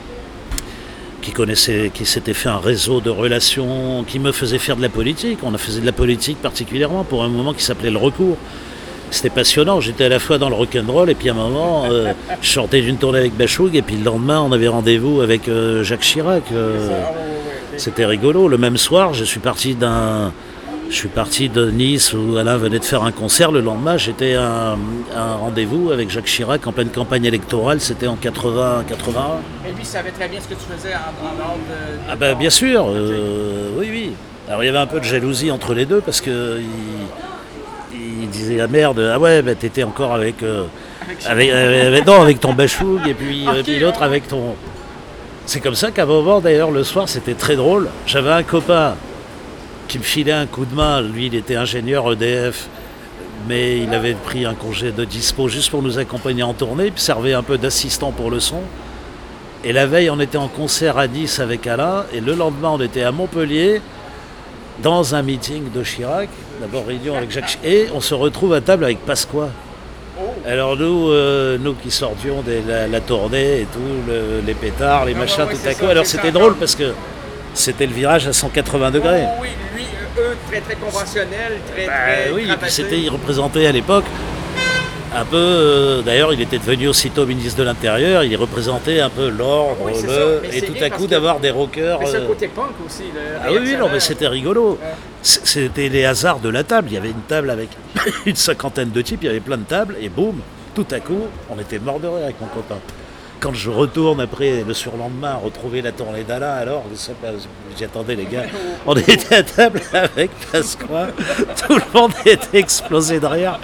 qui connaissait, qui s'était fait un réseau de relations, qui me faisait faire de la politique. On a fait de la politique particulièrement pour un moment qui s'appelait le recours. C'était passionnant, j'étais à la fois dans le rock'n'roll et puis à un moment, euh, je sortais d'une tournée avec Bachoug et puis le lendemain, on avait rendez-vous avec euh, Jacques Chirac. euh, Ah, ouais, ouais, ouais. C'était rigolo. Le même soir, je suis parti d'un, je suis parti de Nice où Alain venait de faire un concert. Le lendemain, j'étais à un, à un rendez-vous avec Jacques Chirac en pleine campagne électorale. C'était en quatre-vingts quatre-vingt-un. Et lui savait très bien ce que tu faisais en, en dehors de, de Ah ben ton- bien sûr, euh, oui oui. Alors il y avait un peu de jalousie entre les deux parce que il, il disait ah merde, ah ouais bah, t'étais encore avec, euh, avec, euh, avec- non avec ton Bachoug et puis, euh, Ok, puis l'autre ouais. avec ton. C'est comme ça qu'à un moment d'ailleurs le soir c'était très drôle. J'avais un copain qui me filait un coup de main. Lui il était ingénieur E D F. Mais il avait pris un congé de dispo juste pour nous accompagner en tournée, puis servait un peu d'assistant pour le son. Et la veille, on était en concert à Nice avec Alain, et le lendemain, on était à Montpellier, dans un meeting de Chirac, d'abord réunion avec Jacques Chirac, et on se retrouve à table avec Pasqua. Alors nous, euh, nous qui sortions de la, la tournée et tout, le- les pétards, les Ah, machins, ouais, ouais, tout c'est à ça, coup, alors c'est c'était ça. drôle parce que c'était le virage à cent quatre-vingts degrés. Oh, oui, lui, euh, eux, très très conventionnels, très Bah très. oui, et puis cravatés. c'était, il représentait à l'époque un peu, euh, d'ailleurs il était devenu aussitôt ministre de l'Intérieur, il représentait un peu l'ordre, Oui, c'est le- ça, mais et c'est tout bien à parce coup que- d'avoir des rockers. Mais c'est euh, le côté punk aussi. Le Ah oui, oui, non, mais réactionnaire. c'était rigolo. Ouais. C- C'était les hasards de la table. Il y avait une table avec une cinquantaine de types, il y avait plein de tables, et boum, tout à coup, on était mort de rire avec mon copain. Quand je retourne après le surlendemain retrouver la tournée d'Alain, alors, je sais pas, j'y attendais les gars, on était à table avec Pasqua, tout le monde était explosé de rire.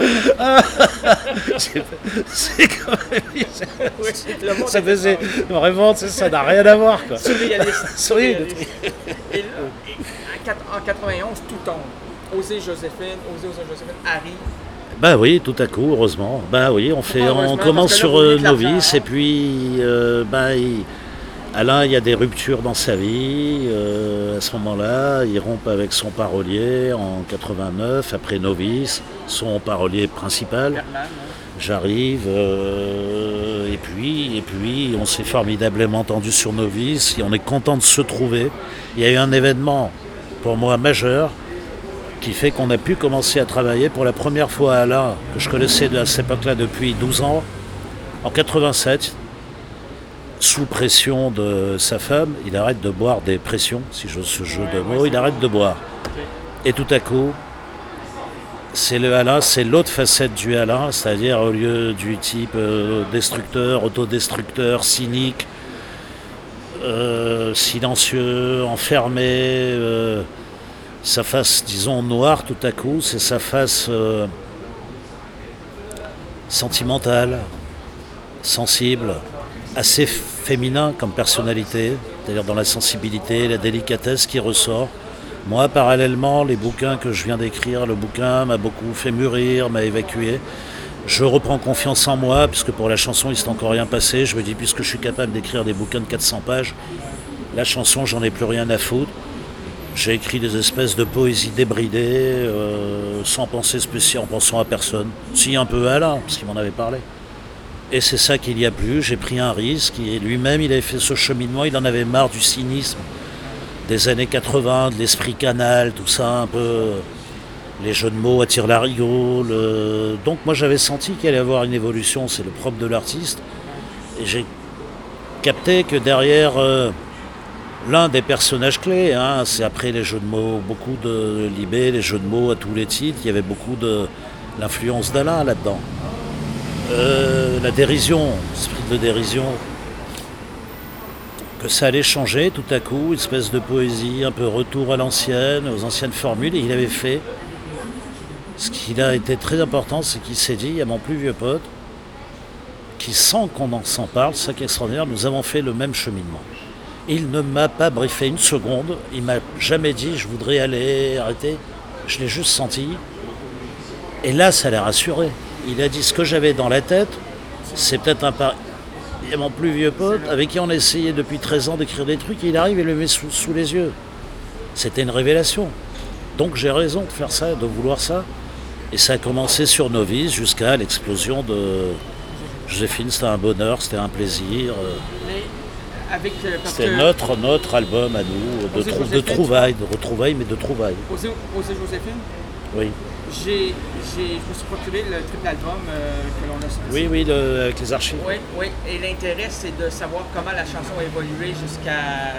C'est c'est quand même. Oui, le monde Ça était faisait fort. vraiment, tu sais, ça n'a rien à voir quoi. Surréaliste. Oui, surréaliste. Et là, en quatre- en quatre-vingt-onze, tout tombe. Osez Joséphine, Osez, Osez Joséphine, Harry. Bah oui, tout à coup, heureusement. Bah oui, on fait, Heureusement, on parce commence que là, sur vous euh, dites nos l'argent, vies, hein. et puis euh, bah, il- Alain, il y a des ruptures dans sa vie. euh, ce moment-là. Il rompt avec son parolier en quatre-vingt-neuf, après Novice, son parolier principal. J'arrive, euh, et puis, et puis on s'est formidablement entendu sur Novice, et on est content de se trouver. Il y a eu un événement, pour moi, majeur, qui fait qu'on a pu commencer à travailler pour la première fois à Alain, que je connaissais à cette époque-là depuis douze ans, en quatre-vingt-sept, sous pression de sa femme. Il arrête de boire des pressions, si j'ose ce jeu de mots, il arrête de boire. Et tout à coup, c'est le Alain, c'est l'autre facette du Alain, c'est-à-dire au lieu du type euh, destructeur, autodestructeur, cynique, euh, silencieux, enfermé, euh, sa face, disons, noire tout à coup, c'est sa face euh, sentimentale, sensible, assez féminin comme personnalité, c'est-à-dire dans la sensibilité, la délicatesse qui ressort. Moi, parallèlement, les bouquins que je viens d'écrire, le bouquin m'a beaucoup fait mûrir, m'a évacué. Je reprends confiance en moi, puisque pour la chanson, il ne s'est encore rien passé. Je me dis, puisque je suis capable d'écrire des bouquins de quatre cents pages, la chanson, j'en ai plus rien à foutre. J'ai écrit des espèces de poésie débridée, euh, sans penser spécial, en pensant à personne. Si, un peu à Alain, parce qu'il m'en avait parlé. Et c'est ça qu'il y a plus. J'ai pris un risque. Et lui-même, il avait fait ce cheminement. Il en avait marre du cynisme des années quatre-vingts, de l'esprit canal, tout ça, un peu. Les jeux de mots attirent la rigole. Euh, donc moi, j'avais senti qu'il allait y avoir une évolution. C'est le propre de l'artiste. Et j'ai capté que derrière euh, l'un des personnages clés, hein, c'est après les jeux de mots, beaucoup de Libé, les jeux de mots à tous les titres. Il y avait beaucoup de l'influence d'Alain là-dedans. Euh, la dérision, l'esprit de dérision, que ça allait changer tout à coup, une espèce de poésie, un peu retour à l'ancienne, aux anciennes formules, et il avait fait. Ce qui a été très important, c'est qu'il s'est dit, il y a mon plus vieux pote, qui sent qu'on en s'en parle, c'est ça qui est extraordinaire, nous avons fait le même cheminement. Il ne m'a pas briefé une seconde, il m'a jamais dit, je voudrais aller arrêter, je l'ai juste senti, et là ça l'a rassuré. Il a dit ce que j'avais dans la tête, c'est peut-être un pari. Il y a mon plus vieux pote avec qui on a essayé depuis treize ans d'écrire des trucs et il arrive et le met sous, sous les yeux. C'était une révélation. Donc j'ai raison de faire ça, de vouloir ça. Et ça a commencé sur Novice jusqu'à l'explosion de Joséphine. C'était un bonheur, c'était un plaisir. Mais avec, euh, parce c'était que notre, notre album à nous, de, trou- de trouvailles, de retrouvailles, mais de trouvailles. Osez, Osez Joséphine, Oui. j'ai, j'ai, je me suis procuré le triple album euh, que l'on a sorti. Oui, oui, le- avec les archives. Oui, oui. Et l'intérêt, c'est de savoir comment la chanson a évolué jusqu'à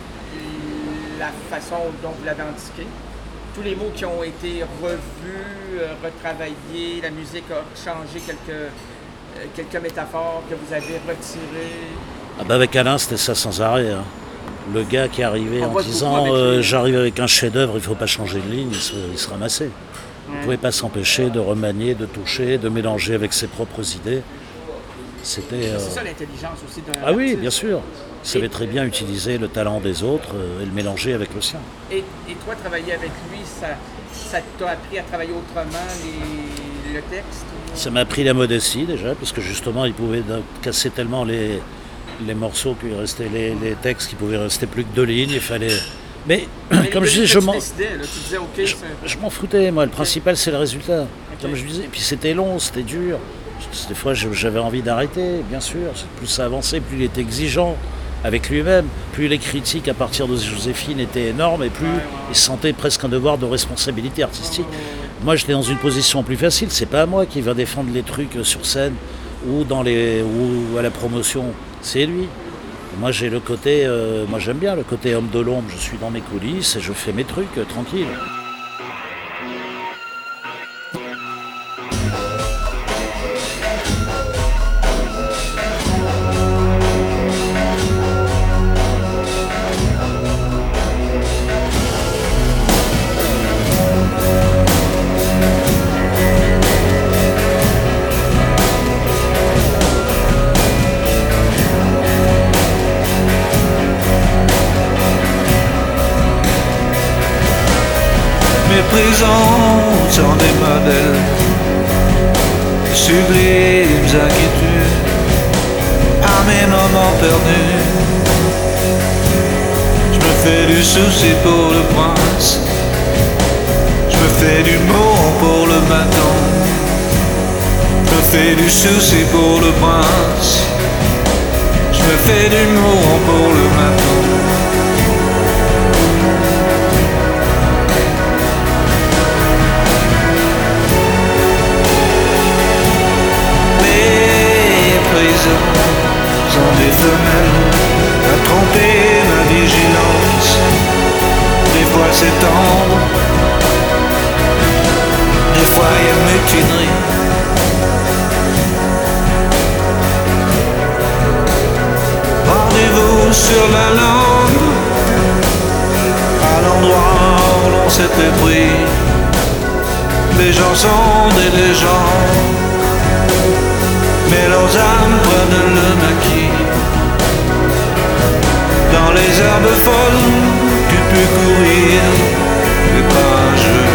la façon dont vous l'avez indiqué. Tous les mots qui ont été revus, euh, retravaillés, la musique a changé quelques, euh, quelques métaphores que vous avez retirées. Ah bah avec Alain, c'était ça sans arrêt. Hein. Le gars qui arrivait On en voit disant beaucoup avec euh, lui. j'arrive avec un chef-d'œuvre, il ne faut pas changer de ligne, il se, il se ramassait. Il ne pouvait pas s'empêcher de remanier, de toucher, de mélanger avec ses propres idées. C'était. euh, C'est ça l'intelligence aussi d'un Ah oui, artiste. bien sûr. Il savait très bien utiliser le talent des autres euh, et le mélanger avec le sien. Et, et toi, travailler avec lui, ça, ça t'a appris à travailler autrement les, le texte? ou- Ça m'a appris la modestie déjà, parce que justement, il pouvait da- casser tellement les, les morceaux qu'il restait, les, les textes, qu'il pouvait rester plus que deux lignes. Il fallait. Mais, Mais comme le je dis, but je que tu m'en. décidais, là, tu disais, OK, Je, c'est... je m'en foutais, moi. Le principal, c'est le résultat. Comme je disais. Et puis c'était long, c'était dur. Des fois, je- j'avais envie d'arrêter, bien sûr. Plus ça avançait, plus il était exigeant avec lui-même. Plus les critiques à partir de Joséphine étaient énormes et plus il sentait presque un devoir de responsabilité artistique. Moi, j'étais dans une position plus facile. C'est pas moi qui va défendre les trucs sur scène ou, dans les, ou à la promotion. C'est lui. Moi, j'ai le côté, euh, moi j'aime bien le côté homme de l'ombre. Je suis dans mes coulisses et je fais mes trucs euh, tranquille. Méprisants sont des modèles, sublimes inquiétudes, à mes moments perdus. Je me fais du souci pour le prince. Je me fais du mot pour le matin. Je me fais du souci pour le prince. Je me fais du mot pour le matin. Mes prisons sont des femelles à tromper ma vigilance. Des fois c'est tendre, des fois il y a mutinerie. Rendez-vous sur la langue, à l'endroit où l'on s'était pris. Les gens sont des légendes, mais leurs âmes prennent le maquis. Dans les herbes folles, tu peux courir, mais pas un jeu.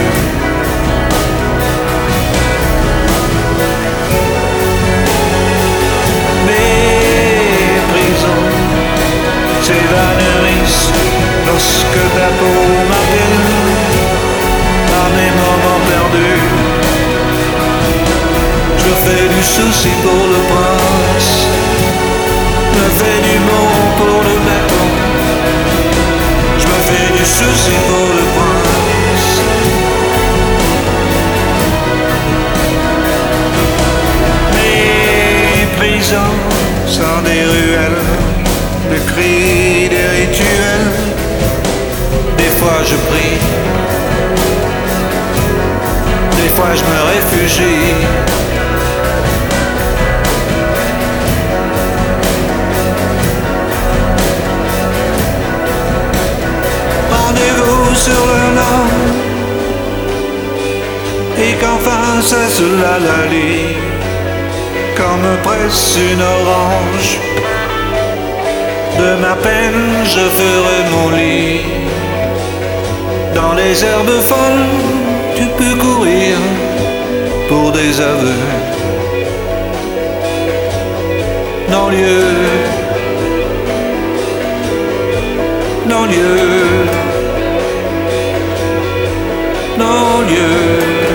Mes prisons s'évanouissent lorsque ta peau m'appelle à mes moments perdus. Je fais du souci pour le prince, je fais du mot pour le bâton. Je me fais du souci pour le prince. Mes prisons sont des ruelles, de cris, des rituels. Des fois je prie, des fois je me réfugie. Rendez-vous sur le nom, et qu'enfin cesse la lalie, quand me presse une orange. De ma peine je ferai mon lit. Dans les herbes folles, tu peux courir pour des aveux. Non-lieu, non-lieu, non-lieu.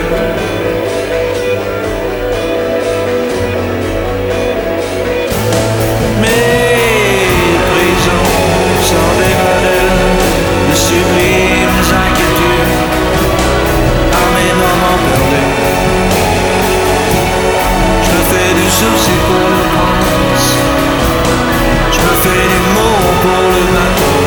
Mes prisons sont des modèles de sublimes inquiétudes à mes moments perdus. Je me fais du souci pour le prince, je me fais du mot pour le bateau.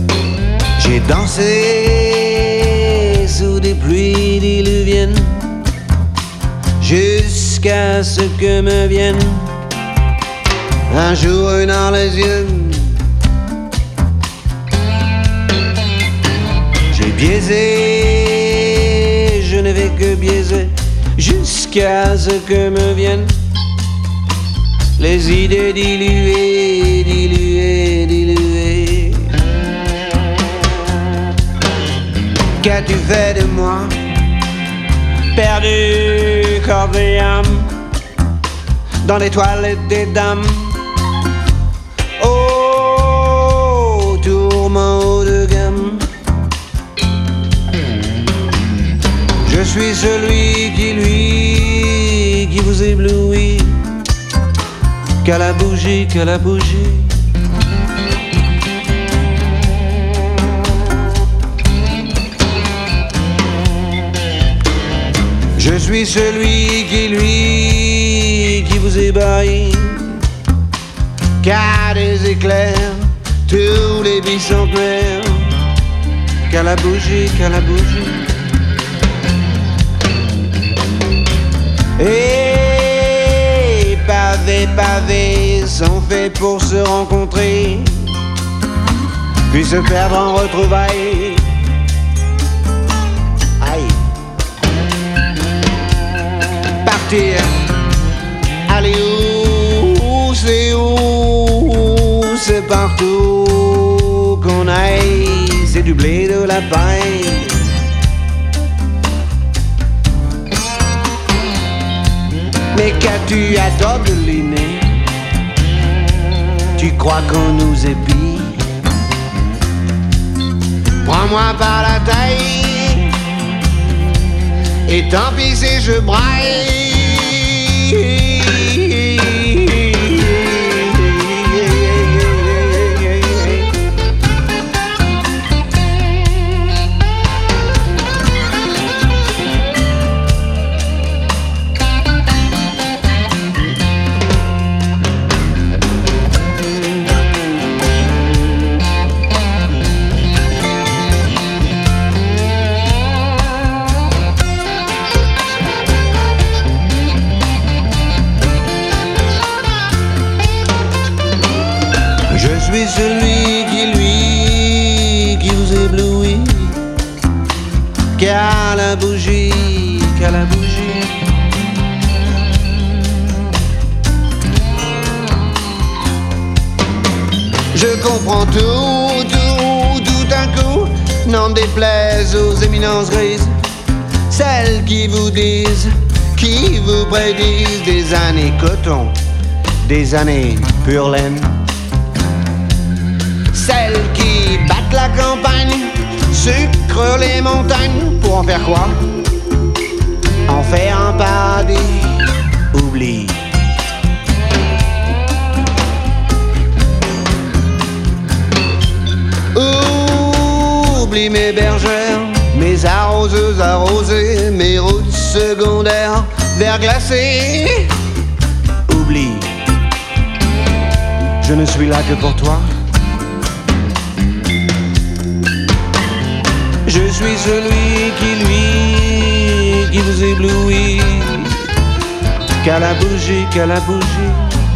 Dansé sous des pluies diluviennes jusqu'à ce que me vienne un jour dans les yeux. J'ai biaisé, je ne vais que biaiser, jusqu'à ce que me viennent les idées diluées, diluées, diluées. Qu'as-tu fait de moi? Perdu corps et âme dans les toilettes des dames. Oh, tourment haut de gamme. Je suis celui qui lui, qui vous éblouit. Qu'à la bougie, qu'à la bougie. Je suis celui qui lui, qui vous ébahit. Qu'à des éclairs, tous les bicentenaires. Qu'à la bougie, qu'à la bougie. Et pavés, pavés sont faits pour se rencontrer, puis se perdre en retrouvailles. Aïe. Partir, aller où, c'est où, c'est partout qu'on aille, c'est du blé, de la paille. Mais qu'as-tu à dodeliner? Tu crois qu'on nous épie? Prends-moi par la taille, et tant pis si je braille. Celui qui lui, qui vous éblouit, qu'à la bougie, qu'à la bougie. Je comprends tout, tout, tout d'un coup, n'en déplaise aux éminences grises, celles qui vous disent, qui vous prédisent des années coton, des années pure laine. Celles qui battent la campagne, sucrent les montagnes, pour en faire quoi? En faire un paradis, oublie. Oublie mes bergères, mes arroseuses arrosées, mes routes secondaires verglacées. Oublie, je ne suis là que pour toi. Je suis celui qui lui, qui vous éblouit, qu'à la bougie, qu'à la bougie.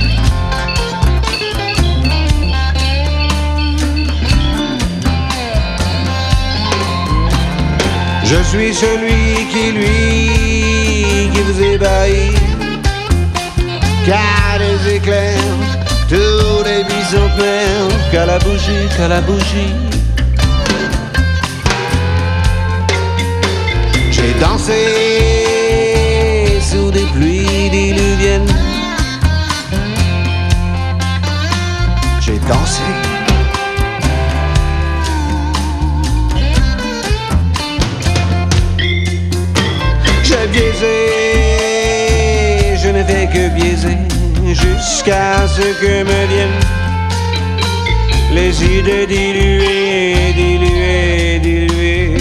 Je suis celui qui lui, qui vous ébahit, qu'à des éclairs, tous les bicentenaires, qu'à la bougie, qu'à la bougie. J'ai dansé sous des pluies diluviennes. J'ai dansé. J'ai biaisé, je ne fais que biaiser, jusqu'à ce que me viennent les idées diluées, diluées, diluées.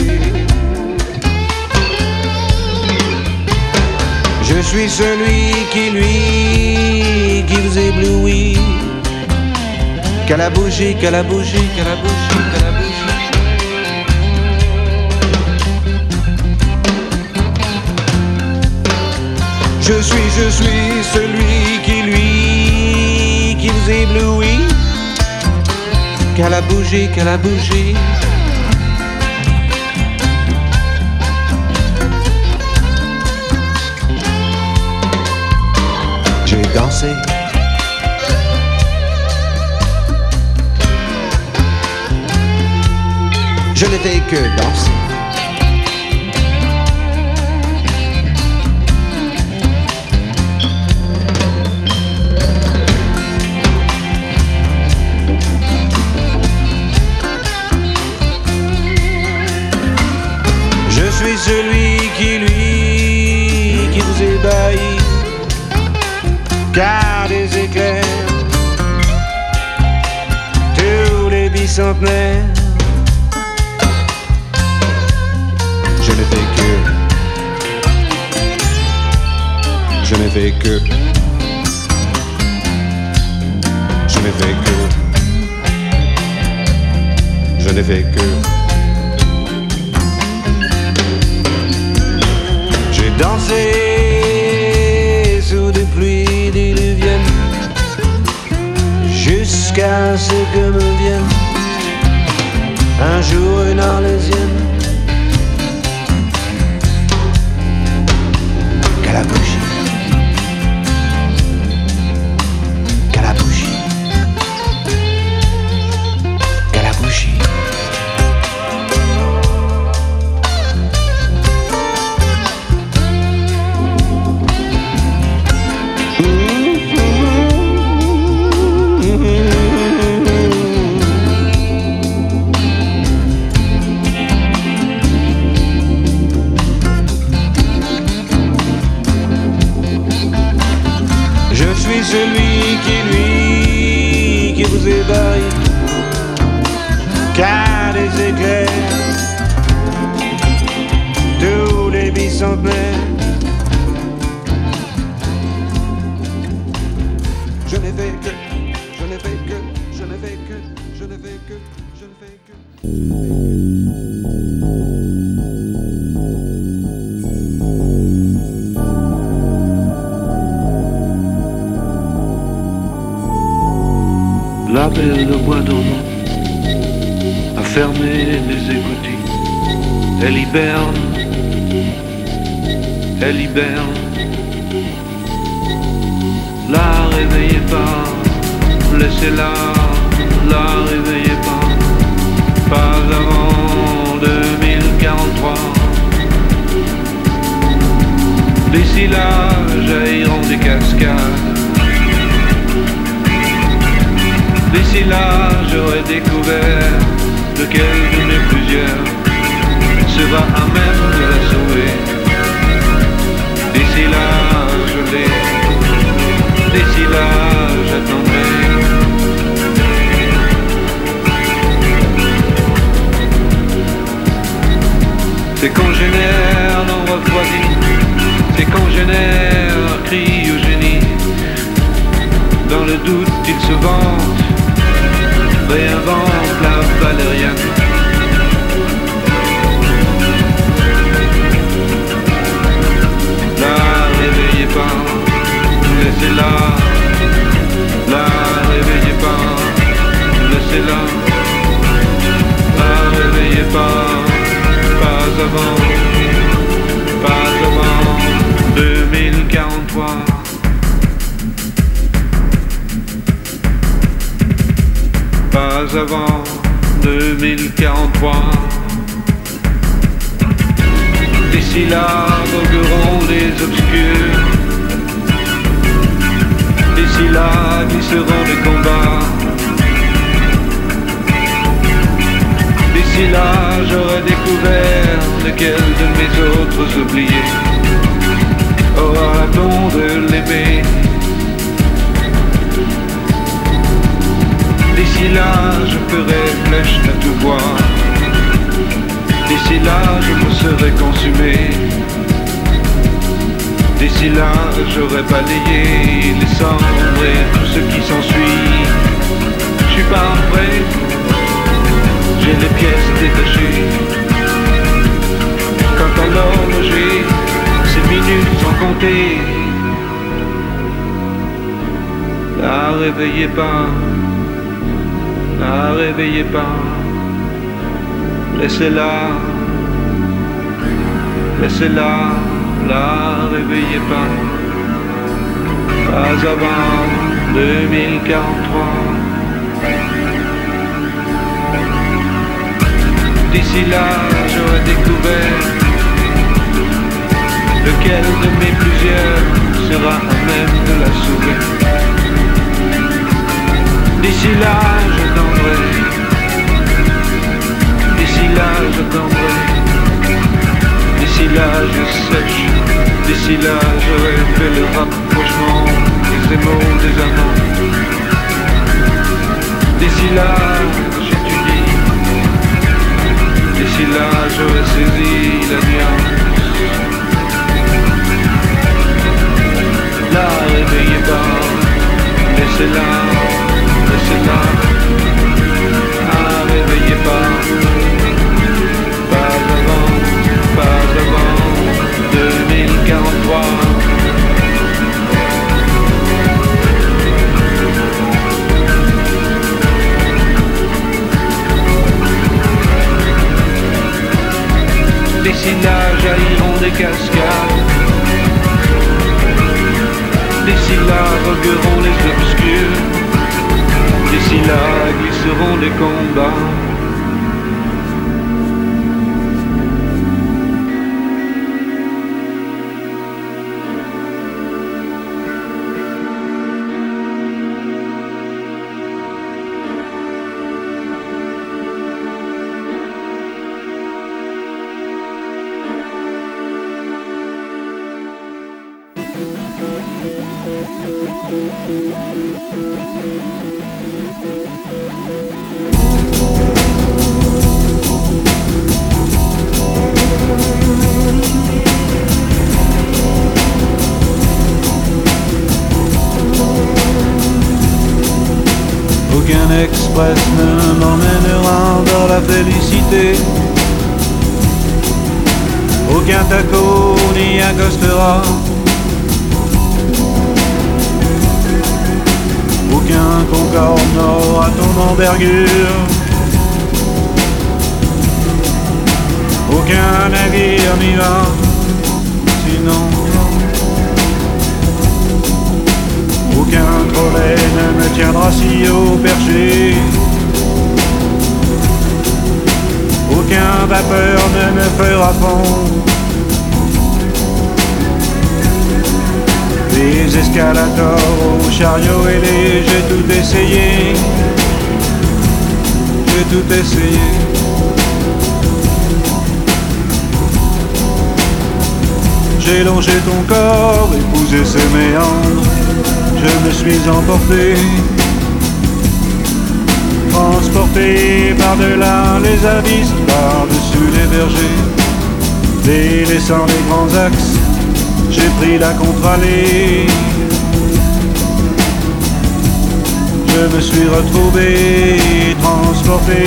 Je suis celui qui lui, qui vous éblouit, qu'à la bougie, qu'à la bougie, qu'à la bougie, qu'à la bougie. Je suis, je suis celui qui lui, qui vous éblouit. Qu'à la bougie, qu'à la bougie. J'ai dansé. Je n'ai fait que danser. Je suis celui qui lui, qui vous ébahit, car des éclairs, tous les bicentenaires. Je ne fais que, je ne fais que, je ne fais que, je ne fais que. J'ai dansé sous des pluies diluviennes jusqu'à ce que me vienne un jour une arlésienne. Qu'à la bougie, qu'à la bougie, qu'à la bougie. Celui qui lui, qui vous ébahit, car des éclairs, tous les bicentenaires. Je n'ai fait que, je n'ai fait que, je n'ai fait que, je n'ai fait que, je n'ai fait que. La belle bois dormant a fermé les écoutilles. Elle hiberne, elle hiberne. La réveillez pas, laissez-la, la réveillez pas. Pas avant deux mille quarante-trois. D'ici là, jailliront des cascades. D'ici là, j'aurais découvert lequel de mes plusieurs sera à même de la sauver. D'ici là, je l'ai. D'ici là, j'attendrai. Ces congénères l'ont refroidi. Ces congénères crient au génie. Dans le doute, ils se vantent, réinventent la valériane. La réveillez pas, laissez-la. La réveillez pas, laissez-la. La réveillez pas, pas avant, pas avant deux mille quarante-trois. Pas avant deux mille quarante-trois. D'ici là, vogueront les obscurs. D'ici là, glisseront les combats. D'ici là, j'aurai découvert lequel de mes autres oubliés aura la don de l'aimer. D'ici là, je ferai flèche à tout voir. D'ici là, je me serai consumé. D'ici là, j'aurai balayé les cendres et tout ce qui s'ensuit. Je suis pas prêt, j'ai les pièces détachées. Quand on horloger, ces minutes sont comptées. La réveillez pas, la réveillez pas, laissez-la, laissez-la, la réveillez pas, pas avant deux mille quarante-trois. D'ici là, j'aurais découvert lequel de mes plusieurs sera à même de la sauver. D'ici là, je tendrai, d'ici là, je tendrai, d'ici là, je sèche, d'ici là, j'aurais fait le rapprochement des émaux des amants. D'ici là, j'étudie, d'ici là, j'aurais saisi la nuance. La réveillez pas, laissez-la, laissez-la, la réveillez pas, pas avant, pas avant deux mille quarante-trois. D'ici là jailliront des cascades, d'ici là vogueront les obscurs, d'ici là glisseront les combats. Aucun express ne m'emmènera dans la félicité. Aucun taco n'y accostera. Aucun Concorde n'aura ton envergure. Aucun navire n'y va. Sinon, aucun trolley ne me tiendra si haut perché. Aucun vapeur ne me fera fondre. Les escalators aux chariots ailés, j'ai tout essayé. J'ai tout essayé. J'ai longé ton corps, épousé ses méandres. Je me suis emporté, transporté par-delà les abysses, par-dessus les vergers, délaissant les grands axes, j'ai pris la contre-allée. Je me suis retrouvé, transporté.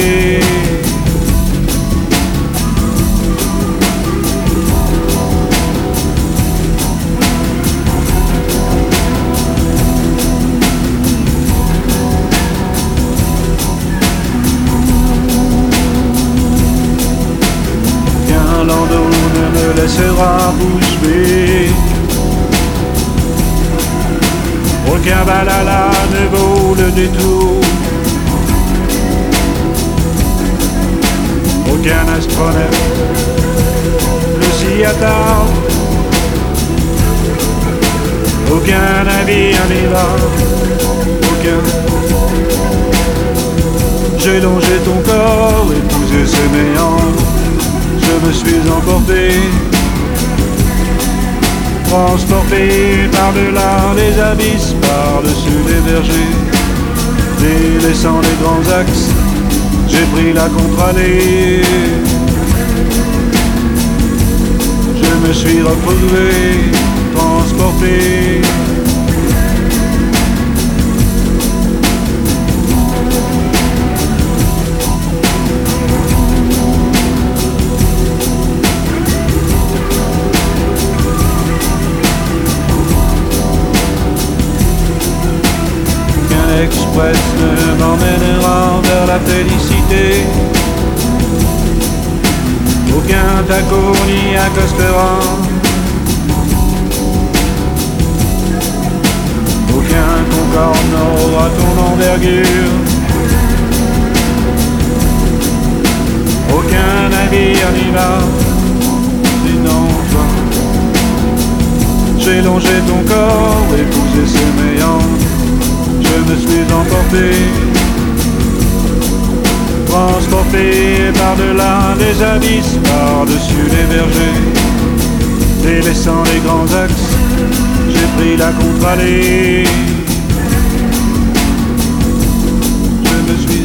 Landau ne me laissera bouche bée. Aucun Valhalla ne vaut le détour. Aucun astronaute ne s'y attarde. Aucun navire n'y va. Aucun. J'ai longé ton corps, épousé ses méandres. Je me suis emporté, transporté par-delà les abysses, par-dessus les vergers, délaissant les grands axes, j'ai pris la contre-allée. Je me suis retrouvé, transporté. express ne m'emmènera vers la félicité. Aucun taco n'y accostera. Aucun Concorde n'aura ton envergure. Aucun navire n'y va, sinon toi. J'ai longé ton corps, épousé ses méandres. Je me suis emporté, transporté par-delà les abysses, par-dessus les vergers. Délaissant les grands axes, j'ai pris la contre-allée. Je me suis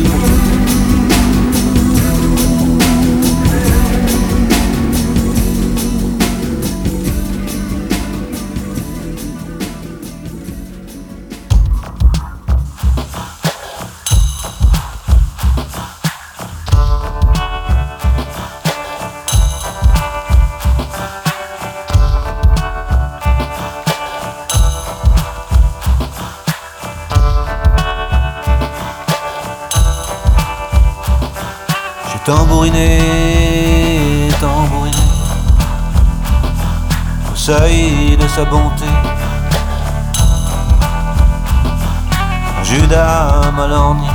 tambouriné, tambouriné, au seuil de sa bonté. Un Judas mal orni,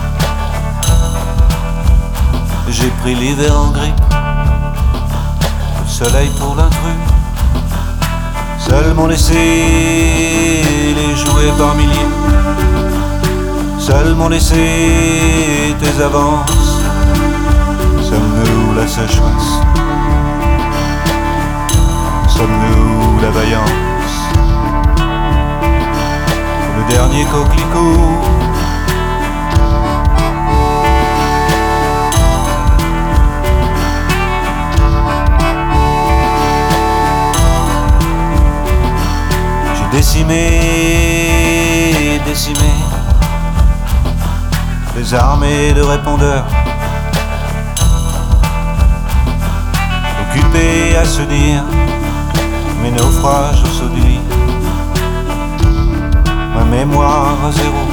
j'ai pris l'hiver en grippe, le soleil pour l'intrus. Seuls m'ont laissé les jouets par milliers, seuls m'ont laissé tes avances. Sommes-nous la sécheresse? Sommes-nous la vaillance? Le dernier coquelicot. J'ai décimé, décimé les armées de répondeurs, occupé à se dire mes naufrages au saut du lit, ma mémoire à zéro.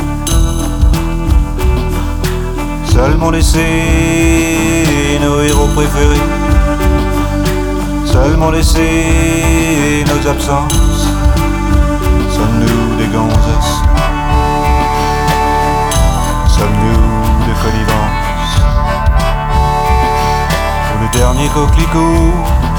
Seuls m'ont laissé nos héros préférés, seuls m'ont laissé nos absences. Sommes-nous des gonzesses? Sommes-nous de connivence? Ou le dernier coquelicot?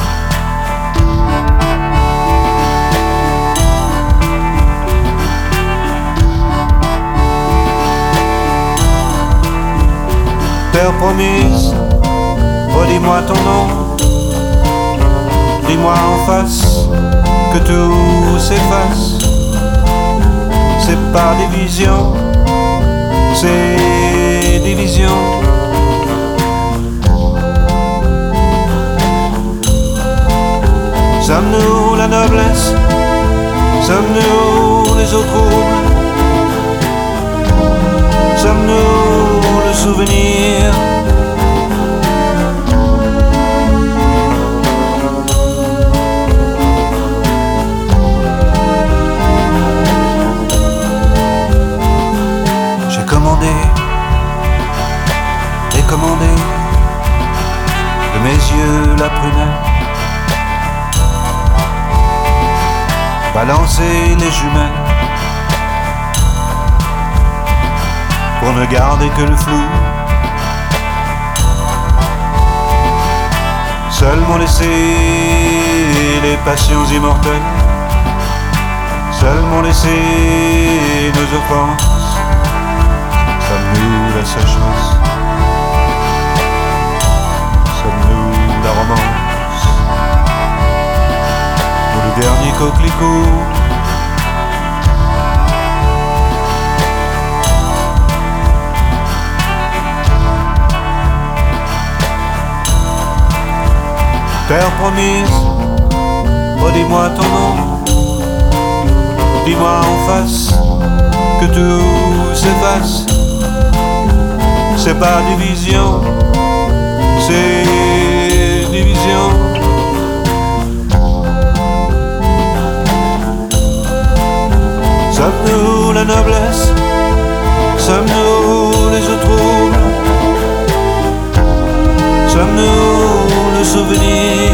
Terre promise, redis-moi ton nom. Dis-moi en face que tout s'efface. C'est par division, c'est division. Sommes-nous la noblesse? Sommes-nous les eaux troubles? Sommes-nous le souvenir? J'ai commandé, décommandé de mes yeux la prunelle, balancer les jumelles pour ne garder que le flou. Seuls m'ont laissé les passions immortelles, seuls m'ont laissé nos offenses. Sommes-nous la sécheresse? Sommes-nous la romance? Ou le dernier coquelicot? Terre promise, redis-moi ton nom. Dis-moi en face que tout s'efface. C'est pas division, c'est division. Sommes-nous la noblesse? Sommes-nous les eaux troubles? Sommes-nous le souvenir?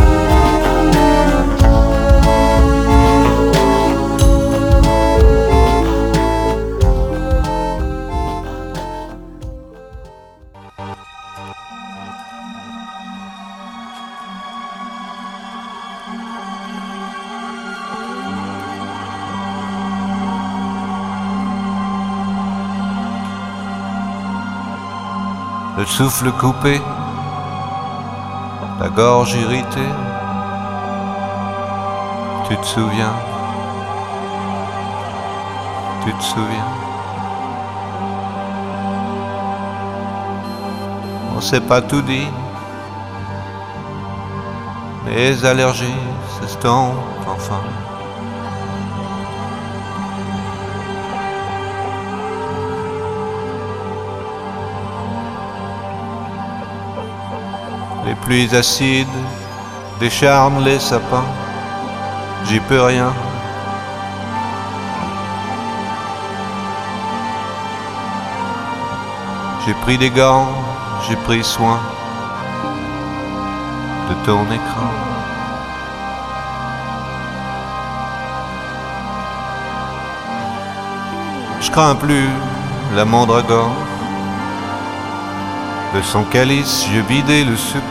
Le souffle coupé, la gorge irritée. Tu te souviens? Tu te souviens? On sait pas tout dit. Les allergies s'estompent enfin. Les pluies acides décharnent les sapins, j'y peux rien. J'ai pris des gants, j'ai pris soin de ton écran. Je crains plus la mandragore. De son calice, j'ai vidé le sucre.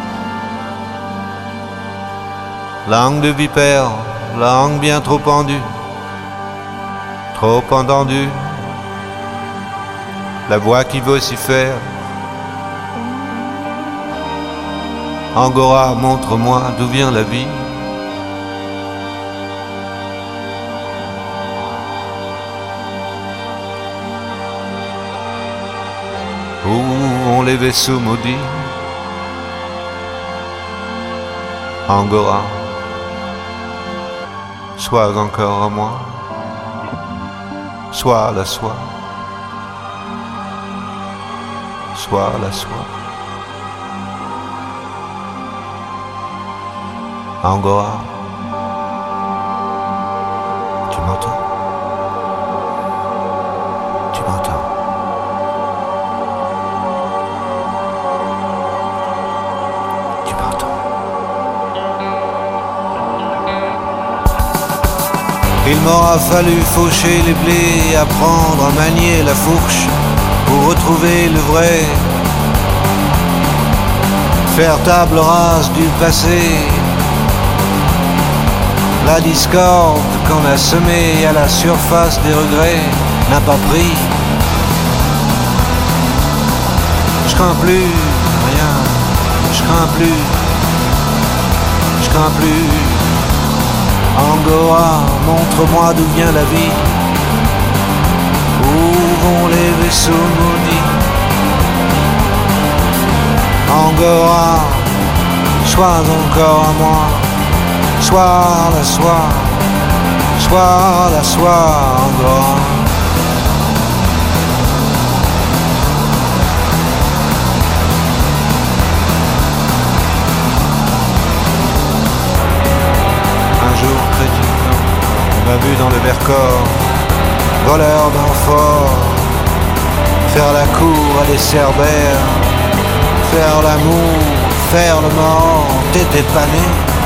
Langue de vipère, langue bien trop pendue, trop entendue. La voix qui vocifère. Angora, montre-moi d'où vient la vie. Où vont les vaisseaux maudits? Angora, sois encore à moi, sois la soie, sois la soie. Angora, tu m'entends? Tu m'entends? Tu m'entends? Il m'aura fallu faucher les blés, apprendre à manier la fourche pour retrouver le vrai, faire table rase du passé. La discorde qu'on a semée à la surface des regrets n'a pas pris. Je crains plus rien, je crains plus, je crains plus. Angora, montre-moi d'où vient la vie. Où vont les vaisseaux maudits? Angora, sois encore à moi. Sois la soie, sois la soie, Angora. Un jour crétin, on m'a vu dans le Vercors, voleur d'amphores, faire la cour à des cerbères, faire l'amour, faire le mort, t'étais pas né.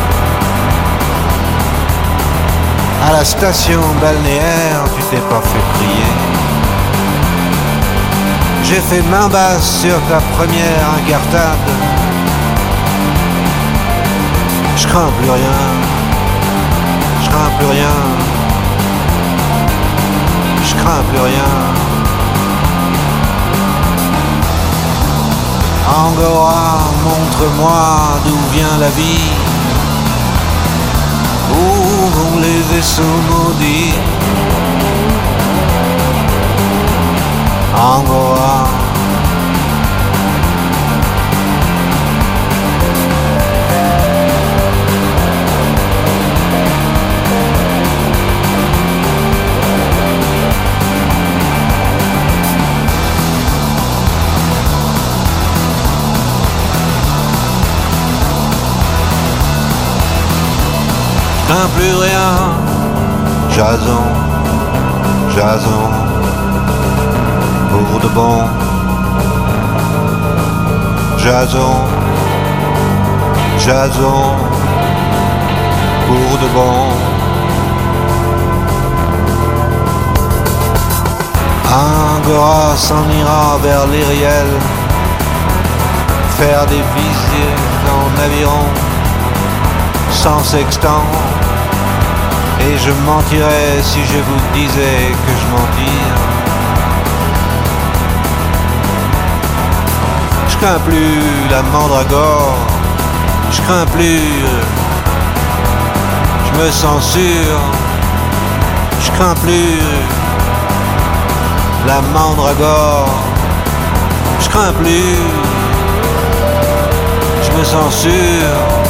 À la station balnéaire, tu t'es pas fait prier. J'ai fait main basse sur ta première incartade. Je crains plus rien, je crains plus rien, je crains plus rien. Angora, montre-moi d'où vient la vie. Où vont les vaisseaux maudits? Angora. Je crains plus rien, Jason, Jason. pour de bon. Jason, Jason, pour de bon. Angora s'en ira vers les réels, faire des visées en aviron, sans sextant. Et je mentirais si je vous disais que je m'en tire. Je crains plus la mandragore, je crains plus, je me sens sûr, je crains plus la mandragore, je crains plus, je me sens sûr.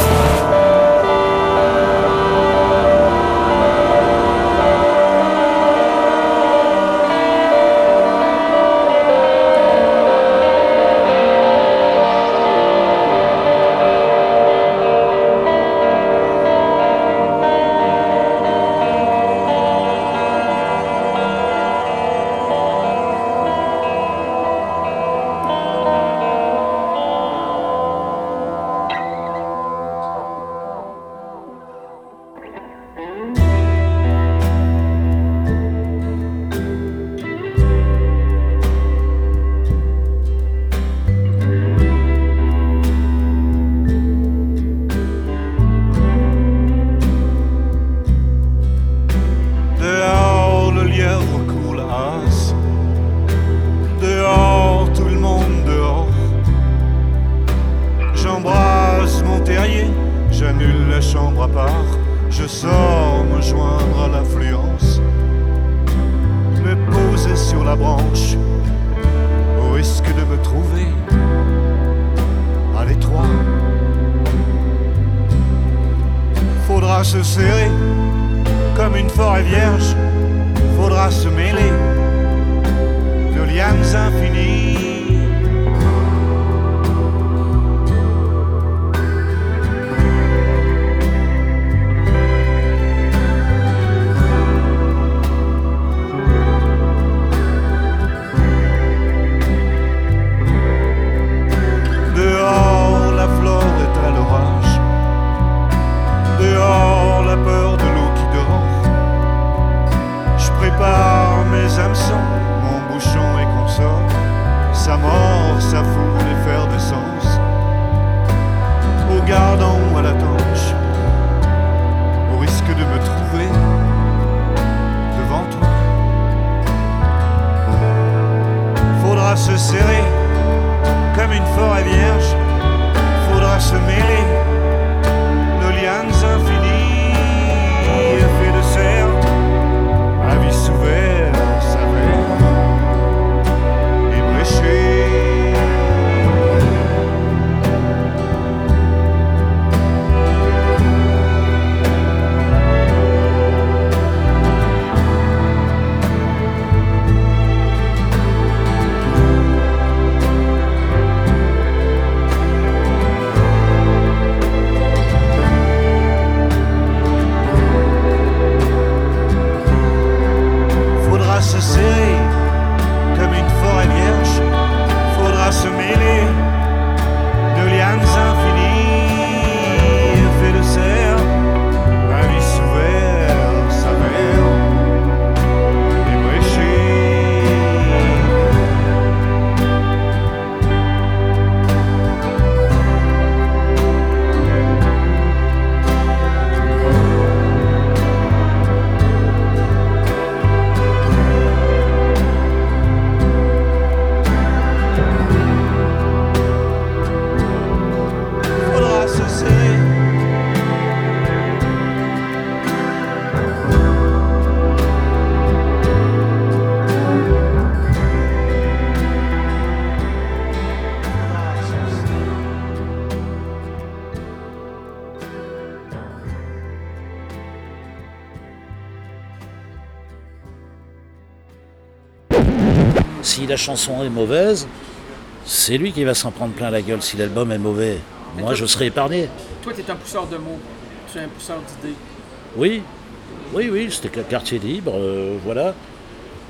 Si la chanson est mauvaise, c'est lui qui va s'en prendre plein la gueule. Si l'album est mauvais, mais moi toi, je serai épargné. Toi, tu es un pousseur de mots, tu es un pousseur d'idées. Oui, oui, oui, c'était quartier libre, euh, voilà.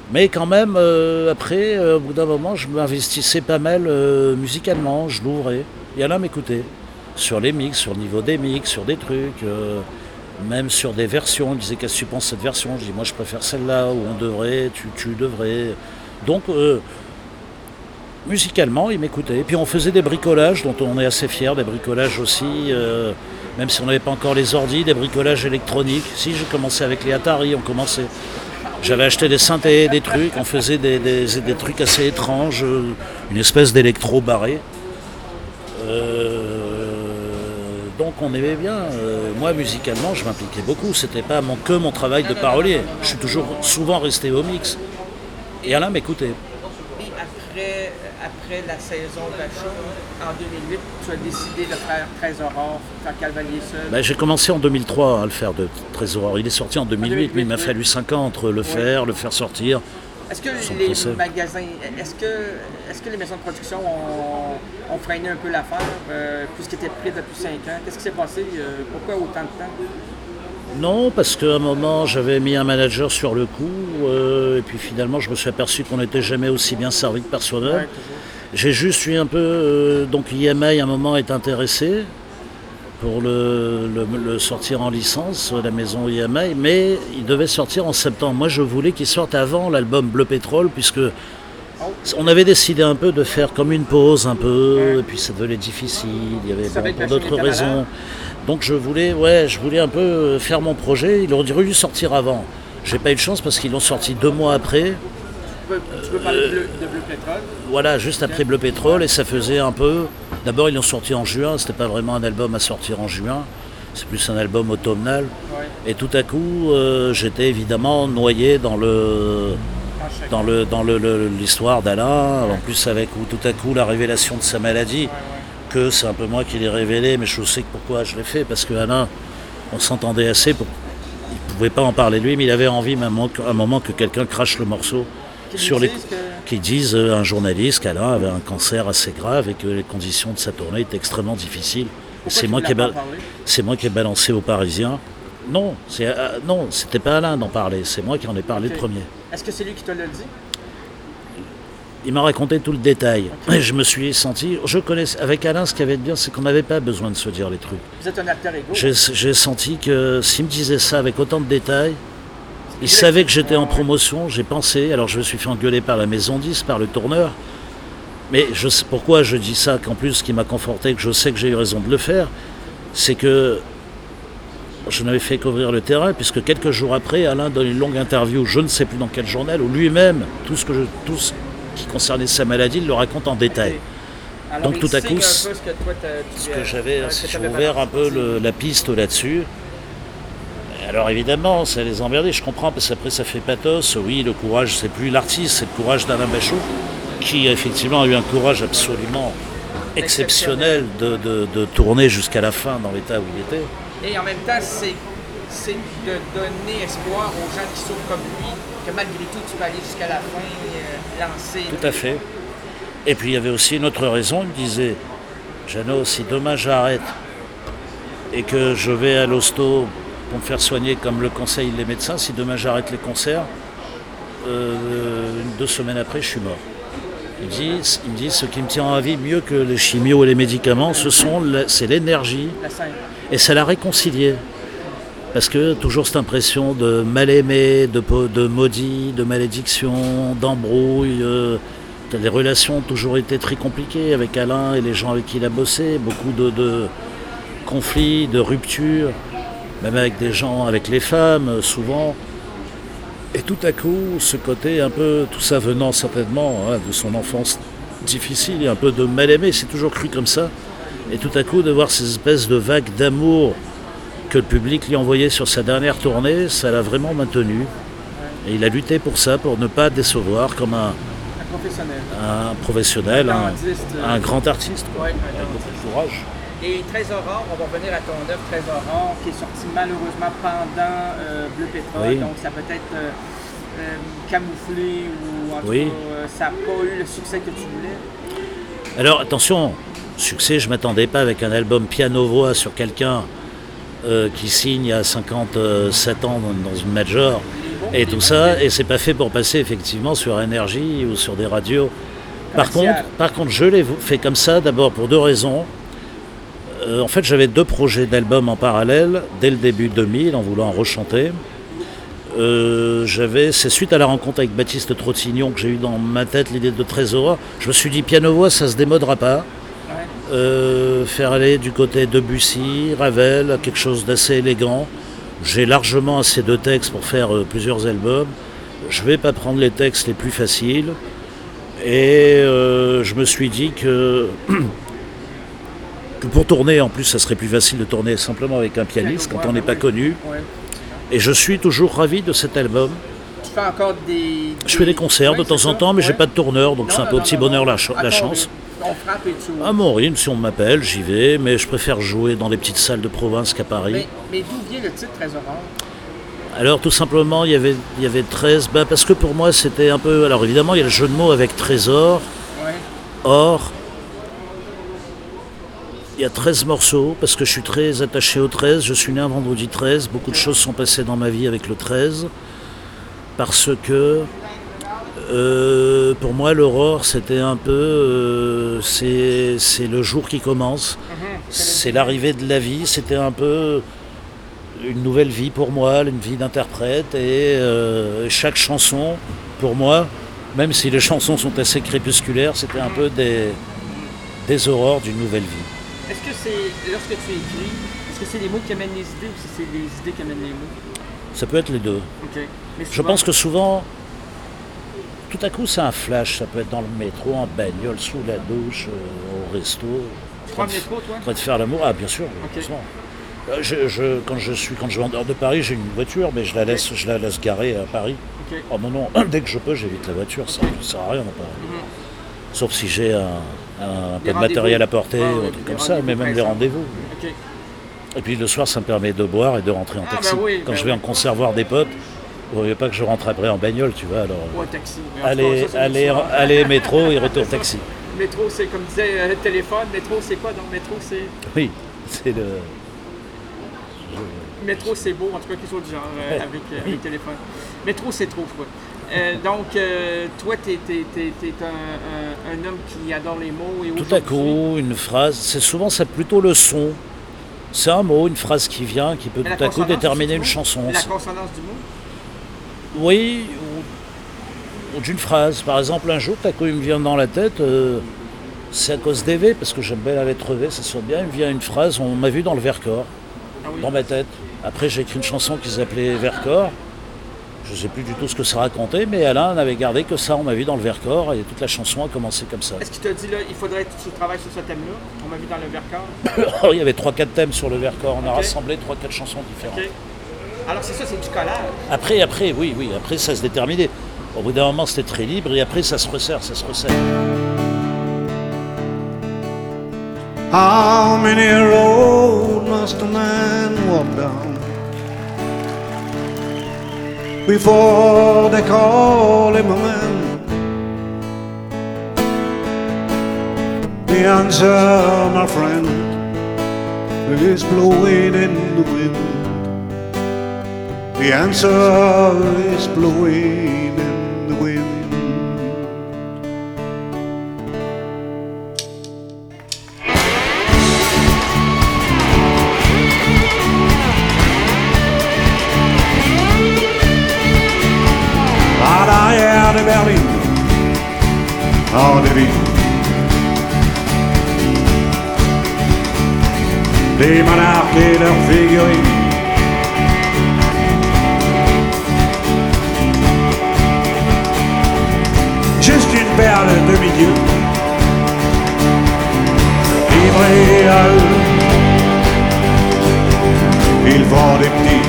Mais quand même, euh, après, euh, au bout d'un moment, je m'investissais pas mal euh, musicalement, je l'ouvrais. Et Alain m'écoutait. Sur les mix, sur le niveau des mix, sur des trucs, euh, même sur des versions. Il me disait, qu'est-ce que tu penses de cette version? Je dis, moi je préfère celle-là, où on devrait, tu, tu devrais. Donc, euh, musicalement, il m'écoutait. Et puis on faisait des bricolages, dont on est assez fiers, des bricolages aussi, euh, même si on n'avait pas encore les ordis, des bricolages électroniques. Si, j'ai commencé avec les Atari, on commençait. J'avais acheté des synthés, des trucs, on faisait des, des, des trucs assez étranges, euh, une espèce d'électro barré. Euh, donc on aimait bien. Euh, moi, musicalement, je m'impliquais beaucoup. C'était pas mon, que mon travail de parolier. Je suis toujours souvent resté au mix. Et Alain m'écoutait. Et après, après la saison Bachot, en deux mille huit, tu as décidé de faire treize Aurores, faire Cavalier seul. Ben, j'ai commencé en deux mille trois à le faire de treize Aurores. Il est sorti en deux mille huit, en deux mille huit mais il m'a oui. fallu cinq ans entre le faire, oui. le faire sortir. Est-ce que les procès. magasins, est-ce que, est-ce que les maisons de production ont, ont freiné un peu l'affaire, euh, puisqu'il était prêt depuis cinq ans? Qu'est-ce qui s'est passé? Euh, pourquoi autant de temps? Non, parce qu'à un moment, j'avais mis un manager sur le coup, euh, et puis finalement, je me suis aperçu qu'on n'était jamais aussi bien servi que par soi-même. Ouais, j'ai juste eu un peu... Euh, donc I M I, à un moment, est intéressé pour le, le, le sortir en licence, la maison I M I, mais il devait sortir en septembre. Moi, je voulais qu'il sorte avant l'album Bleu Pétrole, puisque on avait décidé un peu de faire comme une pause, un peu, et puis ça devenait difficile, il y avait bon, pour d'autres raisons. Donc je voulais, ouais, je voulais un peu faire mon projet, il aurait dû sortir avant. J'ai pas eu de chance parce qu'ils l'ont sorti deux mois après. Tu peux, tu peux parler euh, de, Bleu, de Bleu Pétrole? Voilà, juste après Bleu Pétrole, et ça faisait un peu... D'abord, ils l'ont sorti en juin, c'était pas vraiment un album à sortir en juin, c'est plus un album automnal. Ouais. Et tout à coup, euh, j'étais évidemment noyé dans le... dans le dans le, le, l'histoire d'Alain, en plus avec où, tout à coup la révélation de sa maladie, que c'est un peu moi qui l'ai révélé, mais je sais pourquoi je l'ai fait, parce que Alain, on s'entendait assez, pour... il ne pouvait pas en parler lui, mais il avait envie à un moment que quelqu'un crache le morceau, qui sur les... que... qui disent euh, un journaliste qu'Alain avait un cancer assez grave et que les conditions de sa tournée étaient extrêmement difficiles. C'est moi, qui ai ba... c'est moi qui ai balancé aux Parisiens. Non, c'est, euh, non, c'était pas Alain d'en parler, c'est moi qui en ai parlé okay. le premier. Est-ce que c'est lui qui te l'a dit? Il m'a raconté tout le détail. Okay. Et je me suis senti... Je connais... Avec Alain, ce qu'il y avait de bien, c'est qu'on n'avait pas besoin de se dire les trucs. Vous êtes un alter ego? J'ai, j'ai senti que s'il me disait ça avec autant de détails, il savait que j'étais en promotion, j'ai pensé... Alors je me suis fait engueuler par la maison dix, par le tourneur. Mais je sais pourquoi je dis ça, qu'en plus, ce qui m'a conforté, que je sais que j'ai eu raison de le faire, c'est que je n'avais fait qu'ouvrir le terrain, puisque quelques jours après, Alain donne une longue interview, je ne sais plus dans quel journal, où lui-même, tout ce, que je, tout ce qui concernait sa maladie, il le raconte en détail. Alors, donc tout à coup, ce que, toi, ce que j'avais, euh, j'ai ouvert un peu le, la piste là-dessus. Alors évidemment, ça les emmerdait, je comprends, parce qu'après ça fait pathos. Oui, le courage, c'est plus l'artiste, c'est le courage d'Alain Bachot, qui effectivement a eu un courage absolument exceptionnel de, de, de tourner jusqu'à la fin dans l'état où il était. Et en même temps, c'est, c'est de donner espoir aux gens qui souffrent comme lui, que malgré tout, tu peux aller jusqu'à la fin, euh, lancer... Tout à fait. Et puis il y avait aussi une autre raison, il me disait, Jeannot, si demain j'arrête et que je vais à l'hosto pour me faire soigner comme le conseillent les médecins, si demain j'arrête les concerts, euh, deux semaines après, je suis mort. Il me dit, il me dit, ce qui me tient en vie mieux que les chimios et les médicaments, ce sont la, c'est l'énergie. Et ça l'a réconcilié. Parce que toujours cette impression de mal-aimé, de, de maudit, de malédiction, d'embrouille. Euh, les relations ont toujours été très compliquées avec Alain et les gens avec qui il a bossé. Beaucoup de, de conflits, de ruptures, même avec des gens, avec les femmes, souvent. Et tout à coup, ce côté un peu, tout ça venant certainement hein, de son enfance difficile et un peu de mal-aimé, c'est toujours cru comme ça. Et tout à coup, de voir ces espèces de vagues d'amour que le public lui envoyait sur sa dernière tournée, ça l'a vraiment maintenu. Et il a lutté pour ça, pour ne pas décevoir comme un, un professionnel, un, professionnel, un, un, un grand artiste, quoi, ouais, avec beaucoup de courage. Et treize Aurores, on va revenir à ton œuvre treize Aurores, qui est sorti malheureusement pendant euh, Bleu Pétrole, oui. Donc ça peut être euh, euh, camouflé ou en tout oui. cas, euh, ça n'a pas eu le succès que tu voulais. Alors attention, succès, je ne m'attendais pas avec un album piano-voix sur quelqu'un euh, qui signe à cinquante-sept ans dans, dans une major. et tout ça, et c'est pas fait pour passer effectivement sur Énergie ou sur des radios. Par contre, par contre, je l'ai fait comme ça d'abord pour deux raisons. Euh, en fait, j'avais deux projets d'albums en parallèle dès le début deux mille, en voulant en rechanter. Euh, j'avais, c'est suite à la rencontre avec Baptiste Trottignon que j'ai eu dans ma tête l'idée de Trésor. Je me suis dit piano-voix, ça se démodera pas. Euh, faire aller du côté Debussy, Ravel, quelque chose d'assez élégant. J'ai largement assez de textes pour faire euh, plusieurs albums. Je vais pas prendre les textes les plus faciles. Et euh, je me suis dit que, que pour tourner, en plus, ça serait plus facile de tourner simplement avec un pianiste quand on n'est pas connu. Et je suis toujours ravi de cet album. Tu fais encore des... Je fais des concerts de temps en temps, mais j'ai pas de tourneur, donc c'est un peu au petit bonheur la, ch- la chance. On frappe et tout. À mon rythme, si on m'appelle, j'y vais, mais je préfère jouer dans des petites salles de province qu'à Paris. Mais, mais d'où vient le titre Trésor? Alors tout simplement, il y avait, il y avait treize, bah, parce que pour moi c'était un peu... Alors évidemment, il y a le jeu de mots avec trésor, ouais. or. Il y a treize morceaux, parce que je suis très attaché au treize, je suis né un vendredi treize, beaucoup de choses sont passées dans ma vie avec le treize, parce que euh, pour moi l'aurore c'était un peu... Euh, c'est, c'est le jour qui commence, mm-hmm. c'est l'arrivée de la vie, c'était un peu... une nouvelle vie pour moi, une vie d'interprète, et euh, chaque chanson, pour moi, même si les chansons sont assez crépusculaires, c'était un peu des, des aurores d'une nouvelle vie. Est-ce que c'est, lorsque tu écris, est-ce que c'est les mots qui amènent les idées ou si c'est les idées qui amènent les mots? Ça peut être les deux. Okay. Mais souvent... Je pense que souvent, tout à coup c'est un flash, ça peut être dans le métro, en bagnole, sous la douche, euh, au resto. Tu prends le métro, toi? En train de faire l'amour, ah bien sûr, okay. Je, je, quand je suis quand je vais en dehors de Paris, j'ai une voiture, mais je la laisse, je la laisse garer à Paris. Okay. Oh non, non, dès que je peux, j'évite la voiture, ça ne sert à rien. Pas. Mm-hmm. Sauf si j'ai un, un peu de matériel à porter, ah, ou un truc comme ça, mais même des rendez-vous. Okay. Et puis le soir, ça me permet de boire et de rentrer en taxi. Ah, bah oui, quand bah je vais oui. en concert voir des potes, il ne vaut pas que je rentre après en bagnole, tu vois. Alors, ouais, taxi. Allez, ça, allez, allez, métro et retour taxi. Métro, c'est comme disait euh, le téléphone. Métro, c'est quoi dans le métro? C'est... Oui, c'est le... Métro, c'est beau, en tout cas, quelque chose du genre, euh, avec euh, le téléphone. Métro, c'est trop, quoi. Euh, donc, euh, toi, tu es un, un, un homme qui adore les mots. Et tout à coup, une phrase, c'est souvent ça, plutôt le son. C'est un mot, une phrase qui vient, qui peut tout à coup déterminer une chanson. La consonance du mot? Oui, ou, ou d'une phrase. Par exemple, un jour, tout à coup, il me vient dans la tête, euh, c'est à cause des V, parce que j'aime bien la lettre V, ça sonne bien, il me vient une phrase, on m'a vu dans le Vercors, ah oui. dans ma tête. Après, j'ai écrit une chanson qui s'appelait Vercors. Je ne sais plus du tout ce que ça racontait, mais Alain n'avait gardé que ça, on m'a vu dans le Vercors, et toute la chanson a commencé comme ça. Est-ce qu'il t'a dit, là, il faudrait que tu travailles sur ce thème-là? On m'a vu dans le Vercors. Oh, il y avait trois quatre thèmes sur le Vercors, on okay. a rassemblé trois quatre chansons différentes. Okay. Alors c'est ça, c'est du collage? Après, après, oui, oui, après ça se déterminait. Au bout d'un moment, c'était très libre, et après, ça se resserre, ça se resserre. How many roads must a man walk down before they call him a man? The answer, my friend, is blowing in the wind. The answer is blowing in the wind. De Berlin, en débit. Les monarques et leurs figurines. Juste une perle de milieu, livrée à eux. Ils vendent des petits,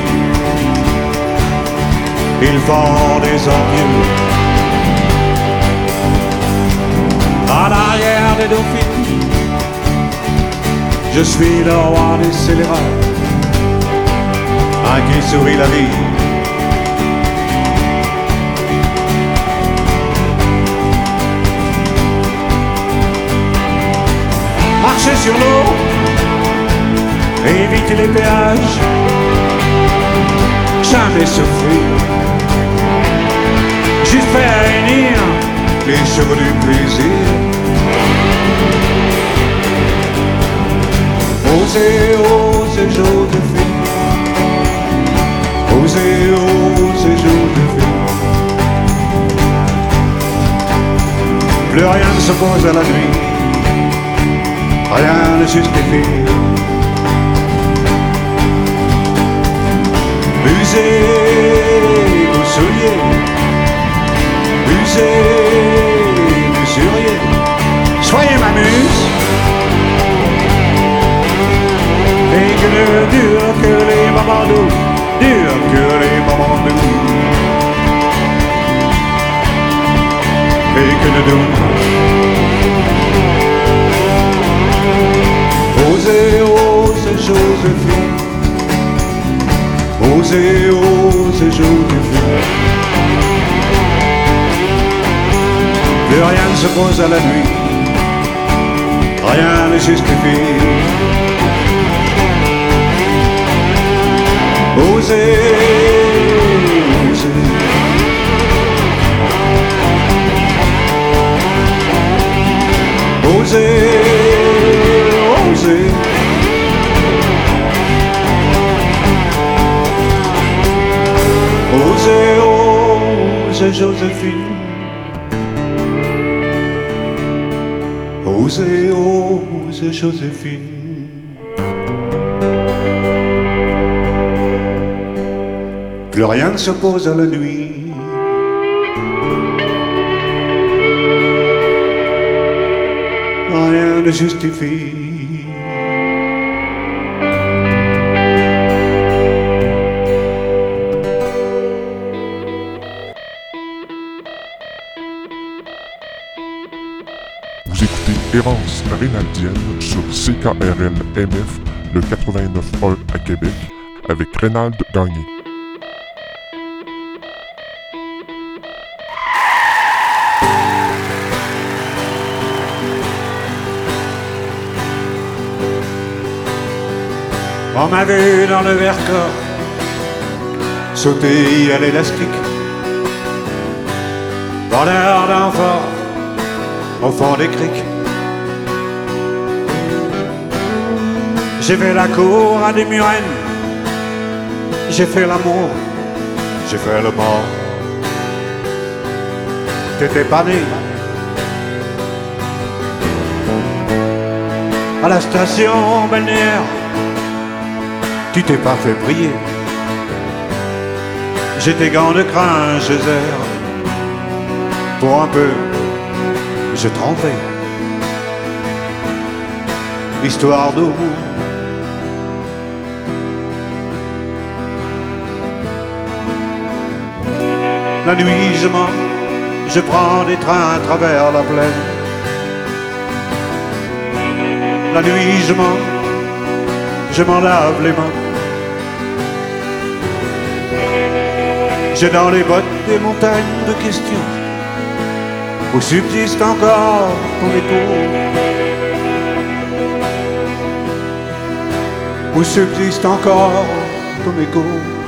ils vendent des envieux. À l'arrière des dauphines, je suis le roi des scélérats, un qui sourit la vie. Marcher sur l'eau, éviter les péages, jamais souffrir finir les chevaux du plaisir. Osez, osez, Joséphine. Osez, osez, Joséphine. Plus rien ne s'oppose à la nuit, rien ne justifie. Usez vos souliers, usez, mesuriez, soyez ma muse. Et que ne dure que les moments doux, dure que les moments doux. Et que ne doux. Osez, osez, Joséphine. Osez, osez, Joséphine. Plus rien ne s'oppose à la nuit, rien ne justifie. Osez, osez. Osez, osez. Osez, osez, Joséphine. Osez, osez, Joséphine. Plus rien ne s'oppose à la nuit. Rien ne justifie. Vous écoutez Errance Rénaldienne sur C K R L M F, le quatre-vingt-neuf un à Québec, avec Rénald Gagné. On m'a vu dans le Vercors sauter à l'élastique, vendeur d'enfants au fond des criques. J'ai fait la cour à des murennes, j'ai fait l'amour, j'ai fait le mort. T'étais pas né à la station balnéaire, tu t'es pas fait prier. J'étais gants de crin chez Air. Pour un peu, je trempais. Histoire d'eau. La nuit, je mens, je prends des trains à travers la plaine. La nuit, je mens, je m'en lave les mains. J'ai dans les bottes des montagnes de questions où subsiste encore ton écho, où subsiste encore ton écho.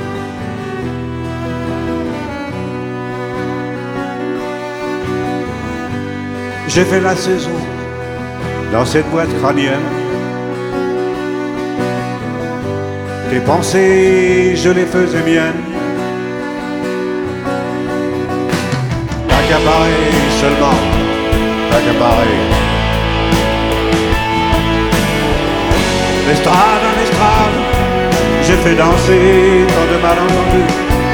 J'ai fait la saison dans cette boîte crânienne. Tes pensées, je les faisais miennes. Accaparé seulement, accaparé. L'estrade en estrade, j'ai fait danser tant de malentendus.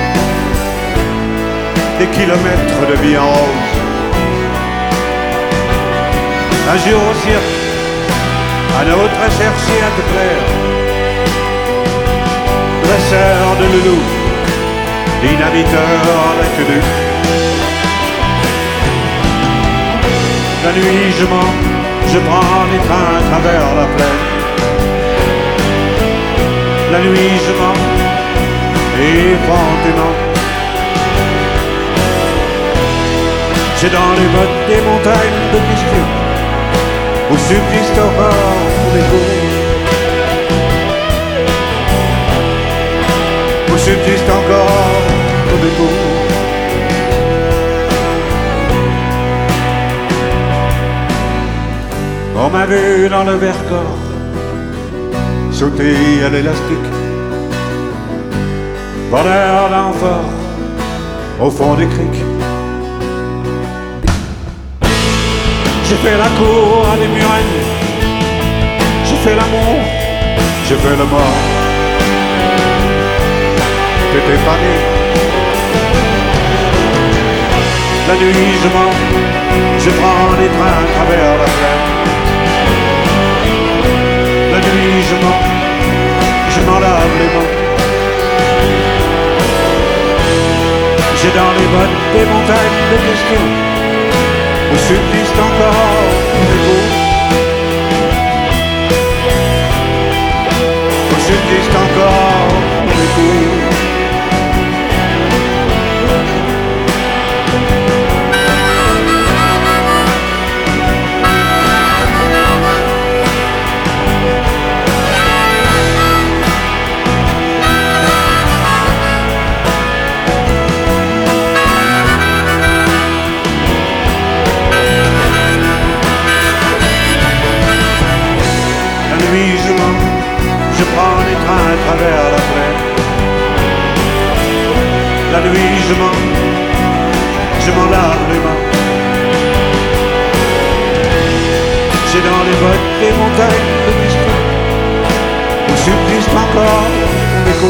Des kilomètres de vie en rose. Un jour au cirque, un autre a cherché à te plaire. Dresseur de loulou, dynamiteur d'inconnu. La nuit je mens, je prends les trains à travers la plaine. La nuit je mens, effrontément. J'ai dans les bottes des montagnes de questions où subsiste encore mon écho, où subsiste encore mon écho. On m'a vu dans le Vercors sauter à l'élastique, voleur d'enfort au fond des criques. J'ai fait la cour à des murènes, j'ai fait l'amour, j'ai fait le mort. T'étais pas né. La nuit je mens, je prends les trains à travers la plaine. La nuit je mens, je m'en lave les mains. J'ai dans les bottes des montagnes de questions où subsiste encore l'écho. Où subsiste encore l'écho. Je prends les trains à travers la plaine. La nuit je mens, je m'en lave les mains. J'ai dans les bottes des montagnes de questions où subsiste encore ton écho.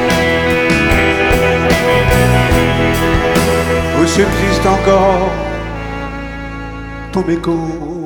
Où subsiste encore ton écho.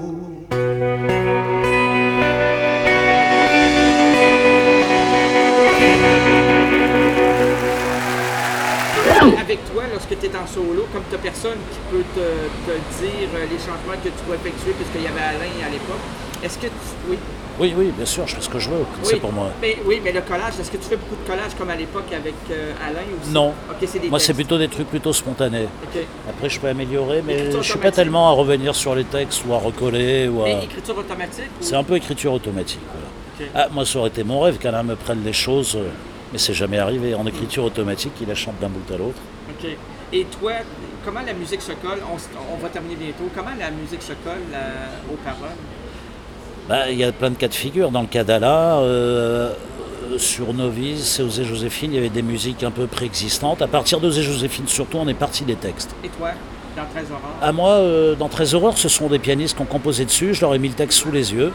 Avec toi, lorsque tu es en solo, comme tu n'as personne qui peut te, te dire les changements que tu dois effectuer, puisqu'il y avait Alain à l'époque, est-ce que tu... Oui. Oui, oui, bien sûr, je fais ce que je veux, Oui, c'est pour moi. Mais, oui, mais le collage, est-ce que tu fais beaucoup de collage comme à l'époque avec euh, Alain aussi? Non. Okay, c'est des moi, textes. c'est plutôt des trucs plutôt spontanés. Okay. Après, je peux améliorer, mais Écriture je suis pas automatique. tellement à revenir sur les textes ou à recoller. Ou à... Mais écriture automatique? Ou... C'est un peu écriture automatique. Voilà. Okay. Ah, moi, ça aurait été mon rêve qu'Alain me prenne les choses, mais c'est jamais arrivé. En écriture automatique, il la chante d'un bout à l'autre. OK. Et toi, comment la musique se colle? On, on va terminer bientôt. Comment la musique se colle euh, aux paroles? Bah, il y a plein de cas de figure. Dans le cas d'Alain, euh, sur Novice et Osée Joséphine, il y avait des musiques un peu préexistantes. À partir d'Osée Joséphine, surtout, on est parti des textes. Et toi, dans treize Aurores? À moi, euh, dans treize Aurores, ce sont des pianistes qui ont composé dessus. Je leur ai mis le texte sous les yeux.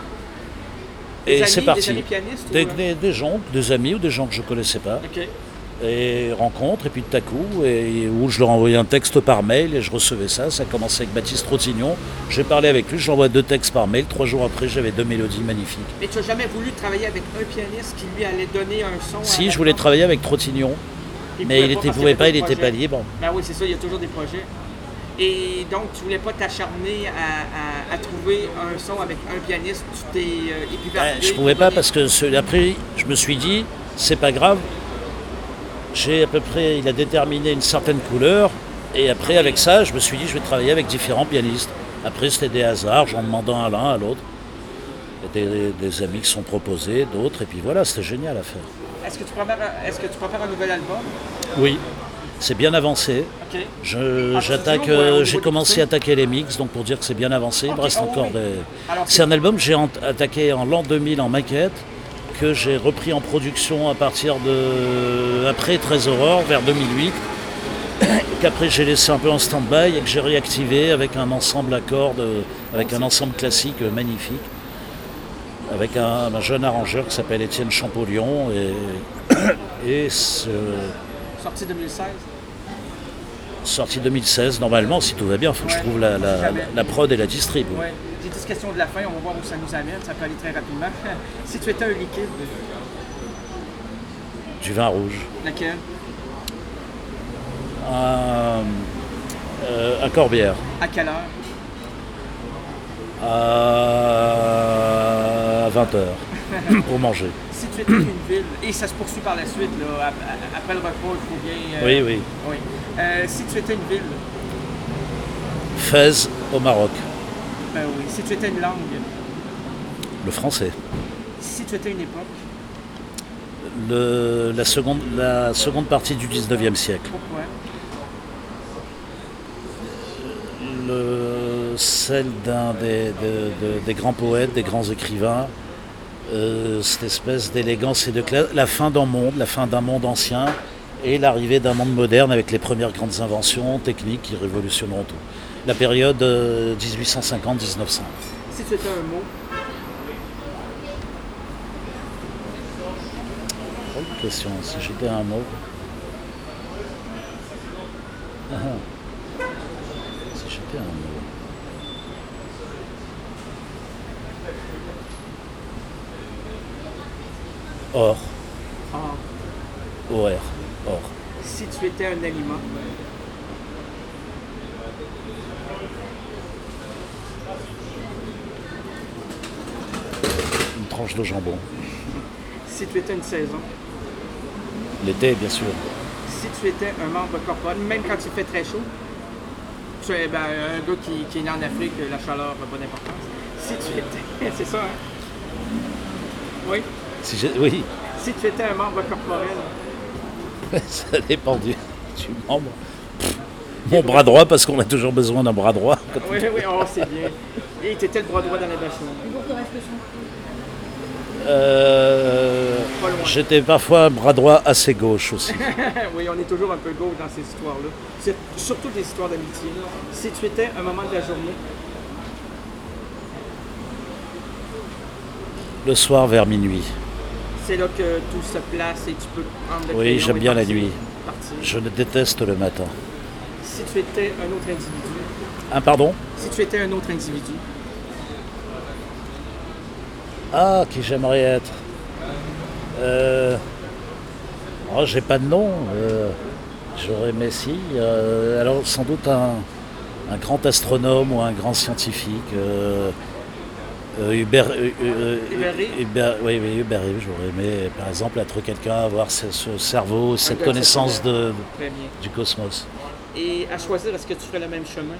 Des Et amis, c'est parti. Des amis pianistes? Des, ou... des, des gens, des amis ou des gens que je ne connaissais pas. OK. Et rencontre, et puis tout à coup, et, où je leur envoyais un texte par mail et je recevais ça. Ça a commencé avec Baptiste Trottignon. J'ai parlé avec lui, je lui envoie deux textes par mail. Trois jours après, j'avais deux mélodies magnifiques. Mais tu n'as jamais voulu travailler avec un pianiste qui lui allait donner un son? Si, je voulais travailler avec Trottignon, mais il ne pouvait pas, il n'était pas libre. Ben oui, c'est ça, il y a toujours des projets. Et donc, tu voulais pas t'acharner à, à, à trouver un son avec un pianiste, tu t'es euh, épivarqué? Ben, je pouvais pas parce que ce, après, je me suis dit, c'est pas grave. J'ai à peu près, il a déterminé une certaine couleur, et après, avec ça, je me suis dit, je vais travailler avec différents pianistes. Après, c'était des hasards, en demandant à l'un, à l'autre. Des, des amis qui sont proposés, d'autres, et puis voilà, c'était génial à faire. Est-ce que tu prépares, est-ce que tu prépares un nouvel album? Oui, c'est bien avancé. OK. Je, Ah, j'attaque, studio, ouais, au euh, niveau j'ai du commencé mixing? à attaquer les mix, donc pour dire que c'est bien avancé, il me Ok, reste oh, encore oui. des... Alors, c'est un album que j'ai en- attaqué en l'an deux mille en maquette, que j'ai repris en production à partir de... après treize Aurores, vers deux mille huit, qu'après j'ai laissé un peu en stand-by et que j'ai réactivé avec un ensemble à cordes, euh, avec un ensemble classique euh, magnifique, avec un, un jeune arrangeur qui s'appelle Étienne Champollion, et, et ce- Sorti deux mille seize? sorti deux mille seize, normalement, si tout va bien, il faut que je Ouais, trouve la, la- jamais. la prod et la distrib. Ouais. J'ai dix questions de la fin, on va voir où ça nous amène, ça peut aller très rapidement. Si tu étais un liquide, Du vin rouge. lequel? Un, euh, un corbière. À quelle heure? À vingt heures. Pour manger. Si tu étais une ville, et ça se poursuit par la suite, là, ap- ap- après le repas, il faut bien... euh, Oui, oui. oui. Euh, si tu étais une ville, Fès au Maroc. ben oui. Si tu étais une langue, Le français. si tu étais une époque, Le, la, seconde, la seconde partie du dix-neuvième siècle. pourquoi? Le, celle d'un des, de- de- des grands poètes, des grands écrivains, euh, cette espèce d'élégance et de classe, la fin d'un monde, la fin d'un monde ancien et l'arrivée d'un monde moderne avec les premières grandes inventions techniques qui révolutionneront tout. La période euh, dix-huit cent cinquante à dix-neuf cents. Si tu étais un mot, Bonne question, si j'étais un mot. Ah, ah. Si j'étais un mot. Or. ah, O R. Or. si tu étais un aliment, Une tranche de jambon. si tu étais une saison, L'été, bien sûr. si tu étais un membre corporel, même quand il fait très chaud, tu es ben, un gars qui, qui est né en Afrique, la chaleur n'a pas d'importance. Si tu étais, c'est ça, hein? Oui. Si j'ai- oui, Si tu étais un membre corporel, ça dépend du, du membre. Pff, Mon bras droit, parce qu'on a toujours besoin d'un bras droit. oui, oui, oh, c'est bien. Et tu étais le bras droit dans la machine. Euh, Pas loin. J'étais parfois un bras droit assez gauche aussi. Oui, on est toujours un peu gauche dans ces histoires-là. C'est surtout des histoires d'amitié. Si tu étais un moment de la journée, Le soir vers minuit. c'est là que tout se place et tu peux prendre le Oui, crayon j'aime et bien la partir- nuit. partir. Je ne déteste le matin. Si tu étais un autre individu, Un pardon? si tu étais un autre individu, Ah, qui j'aimerais être. Euh... Oh, j'ai pas de nom. Euh, J'aurais Messi. Euh, alors, sans doute un, un grand astronome ou un grand scientifique. Euh, euh, Hubert, euh, euh, Hubert Reeves Hubert- oui, oui, Hubert Reeves, j'aurais aimé, par exemple, être quelqu'un, avoir ce, ce cerveau, cette gars connaissance de, très bien. du cosmos. Et à choisir, est-ce que tu ferais le même chemin?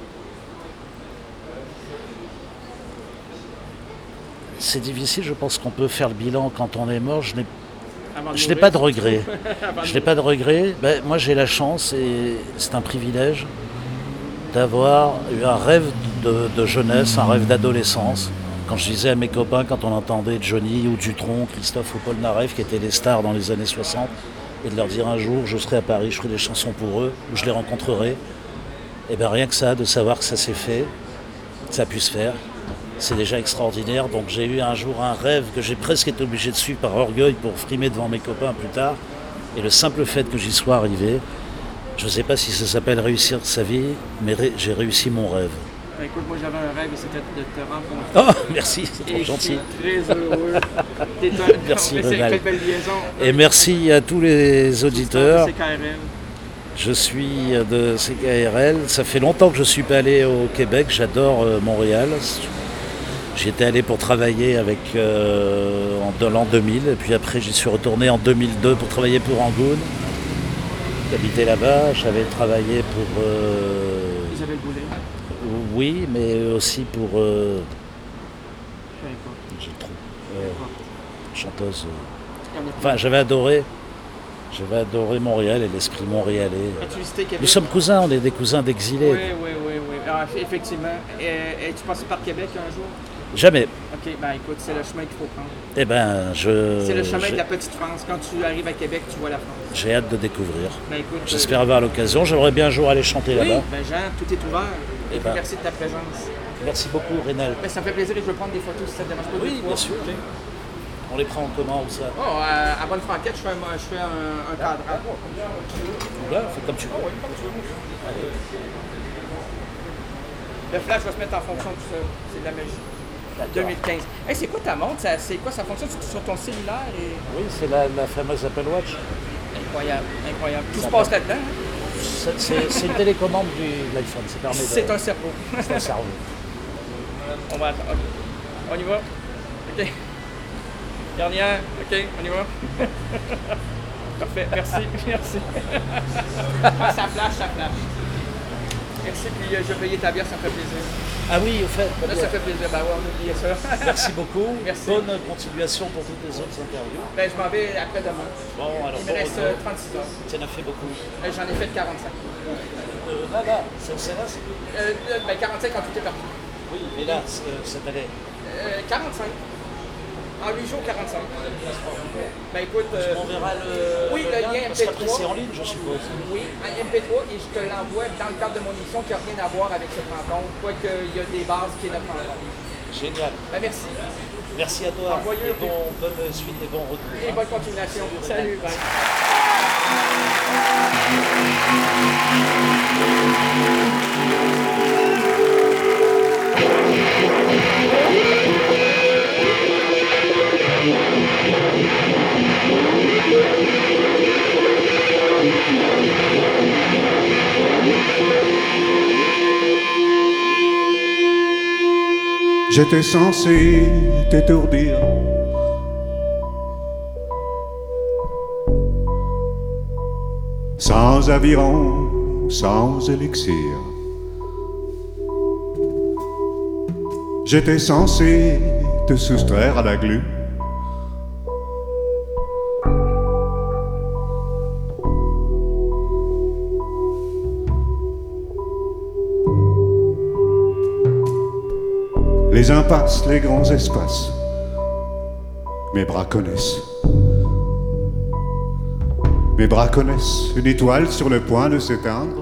C'est difficile, je pense qu'on peut faire le bilan quand on est mort. Je n'ai Avant de Je n'ai mourir? pas de regrets. Avant de Je n'ai pas de regrets. Ben, moi, j'ai la chance, et c'est un privilège, d'avoir eu un rêve de, de jeunesse, un rêve d'adolescence. Quand je disais à mes copains, quand on entendait Johnny ou Dutronc, Christophe ou Polnareff, qui étaient les stars dans les années soixante, et de leur dire un jour, je serai à Paris, je ferai des chansons pour eux, ou je les rencontrerai, et bien rien que ça, de savoir que ça s'est fait, que ça a pu se faire, c'est déjà extraordinaire. Donc j'ai eu un jour un rêve que j'ai presque été obligé de suivre par orgueil pour frimer devant mes copains plus tard. Et le simple fait que j'y sois arrivé, je ne sais pas si ça s'appelle réussir sa vie, mais ré- j'ai réussi mon rêve. Ben, écoute, moi j'avais un rêve et c'était de te rencontrer. Oh, merci, c'est trop Et je gentil. suis très heureux. T'es un- Merci, Mais c'est Rénal. quelle belle liaison. Et merci à tous les auditeurs. C K R L. Je suis de C K R L. Ça fait longtemps que je ne suis pas allé au Québec. J'adore euh, Montréal. J'y étais allé pour travailler avec, euh, en de l'an deux mille. Et puis après, j'y suis retourné en deux mille deux pour travailler pour Angoune. J'habitais là-bas. J'avais travaillé pour... euh, Isabelle Boulay. oui, mais aussi pour... euh, Peu importe. j'ai le trou. Euh, chanteuse. euh, Il y en a Enfin, j'avais adoré... J'avais adoré Montréal et l'esprit montréalais. plus. As-tu visité Québec? Nous sommes cousins, on est des cousins d'exilés. Oui, oui, oui, oui. Ah, effectivement. Et, et tu passes par Québec un jour? Jamais. Ok, ben écoute, c'est le chemin qu'il faut prendre. Eh ben, je... C'est le chemin j'ai- de la petite France. Quand tu arrives à Québec, tu vois la France. J'ai hâte de découvrir. Ben écoute. J'espère avoir l'occasion. J'aimerais bien un jour aller chanter euh, Oui, là-bas. ben Jean, tout est ouvert. Et Eh ben. merci de ta présence. Merci beaucoup, Rénal. Ben, ça me fait plaisir et je veux prendre des photos si ça te dérange pas. Oui, des fois. bien sûr. Ok. On les prend en comment ou ça? Oh, euh, à Bonne Franquette, je fais un, je fais un, un cadrage. Là, fais comme tu veux. Le flash va se mettre en fonction de tout ça. C'est de la magie. deux mille quinze. Hey, c'est quoi ta montre? Ça- C'est quoi? Ça fonctionne sur, sur ton cellulaire? Et... Oui, c'est la, la fameuse Apple Watch. Incroyable, incroyable. Tout se passe là-dedans. hein? C'est- C'est c'est une télécommande du- de l'iPhone. Ça permet de... C'est un cerveau. C'est un cerveau. On va attendre. Ok. On y va? OK. Dernière. OK, on y va. Parfait, merci, merci. Ah, ça flash, ça flash. Merci, puis euh, je vais payer ta bière, ça me fait plaisir. Ah oui, au fait. Là, ça fait plaisir. Ben ouais, on oubliait ça. Merci beaucoup. Merci. Bonne continuation pour toutes les autres interviews. Ben, je m'en vais après-demain. Bon, alors, Il me bon reste retour. euh, trente-six heures. Tu en as fait beaucoup. Euh, J'en ai fait quarante-cinq. Euh, là, là, c'est c'est là, c'est... Euh, euh, ben, quarante-cinq quand tout est parti. Oui, mais là, c'est- euh, cette année. Euh, quarante-cinq. En huit jours, quarante-cinq. Ben écoute, Tu euh, m'enverras le... oui, le lien parce qu'après, M P trois. c'est en ligne, je suppose. oui, un M P trois et je te l'envoie dans le cadre de mon émission qui n'a rien à voir avec cette rencontre, quoique il y a des bases qui est notre rencontre. Génial. Ben merci Merci à toi. Envoyez- Et bon, bonne suite et bon retour. et bonne continuation. Salut, bye. J'étais censé t'étourdir. Sans aviron, sans élixir. J'étais censé te soustraire à la glu. Les impasses, les grands espaces, mes bras connaissent. Mes bras connaissent une étoile sur le point de s'éteindre.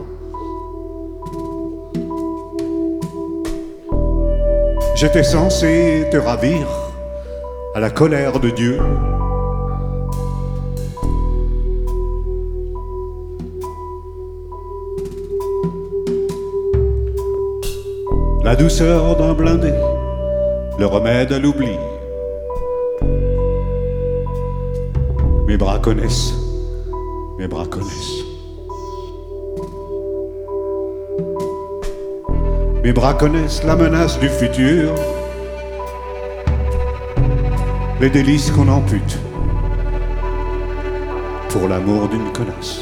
J'étais censé te ravir à la colère de Dieu. La douceur d'un blindé, le remède à l'oubli. Mes bras connaissent, mes bras connaissent. Mes bras connaissent la menace du futur, les délices qu'on ampute pour l'amour d'une connasse.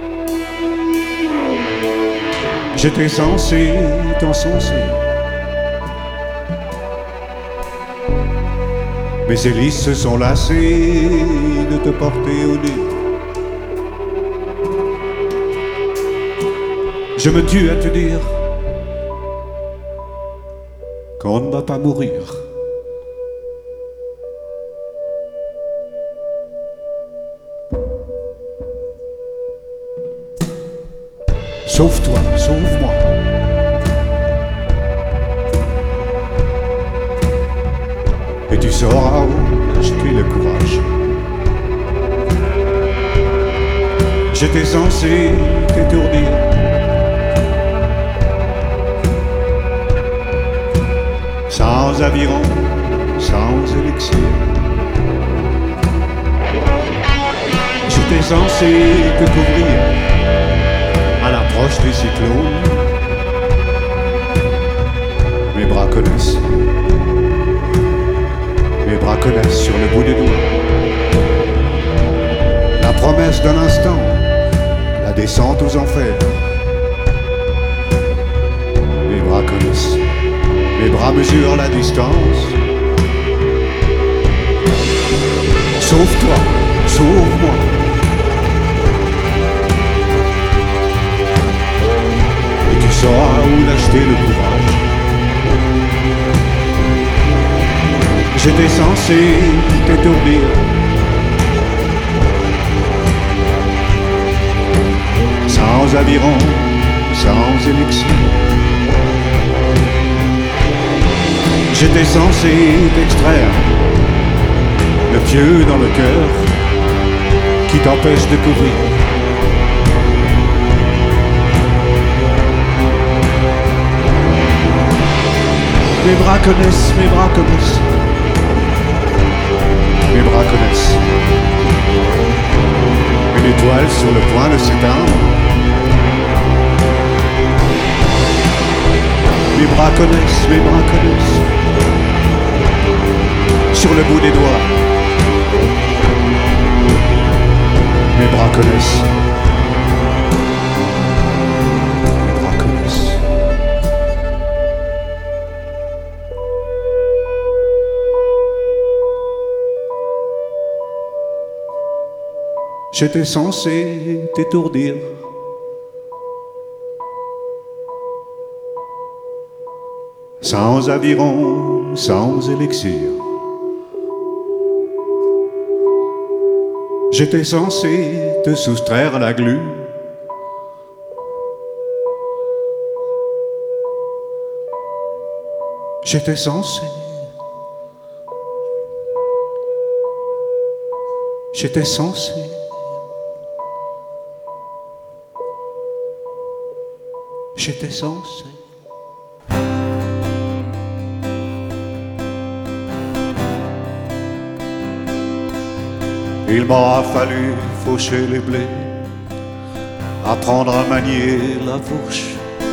J'étais censé t'encenser. Mes hélices se sont lassées de te porter au nez. Je me tue à te dire qu'on ne va pas mourir. Sauve-toi, sauve-moi. Et tu sauras où acheter le courage. J'étais censé t'étourdir. Sans aviron, sans élixir. J'étais censé te couvrir à l'approche des cyclones. Mes bras connaissent. Mes bras connaissent sur le bout des doigts la promesse d'un instant, la descente aux enfers. Mes bras connaissent, mes bras mesurent la distance. Sauve-toi, sauve-moi. Et tu sauras où l'acheter le courage. J'étais censé t'étourdir. Sans aviron, sans élixir. J'étais censé t'extraire le pieu dans le cœur qui t'empêche de couvrir. Mes bras connaissent, mes bras connaissent. Mes bras connaissent une étoile sur le point de s'éteindre. Mes bras connaissent, mes bras connaissent sur le bout des doigts. Mes bras connaissent. Mes bras connaissent. J'étais censé t'étourdir. sans aviron, sans élixir. J'étais censé te soustraire à la glu. J'étais censé. J'étais censé. J'étais censé. Il m'aura fallu faucher les blés, apprendre à manier la fourche,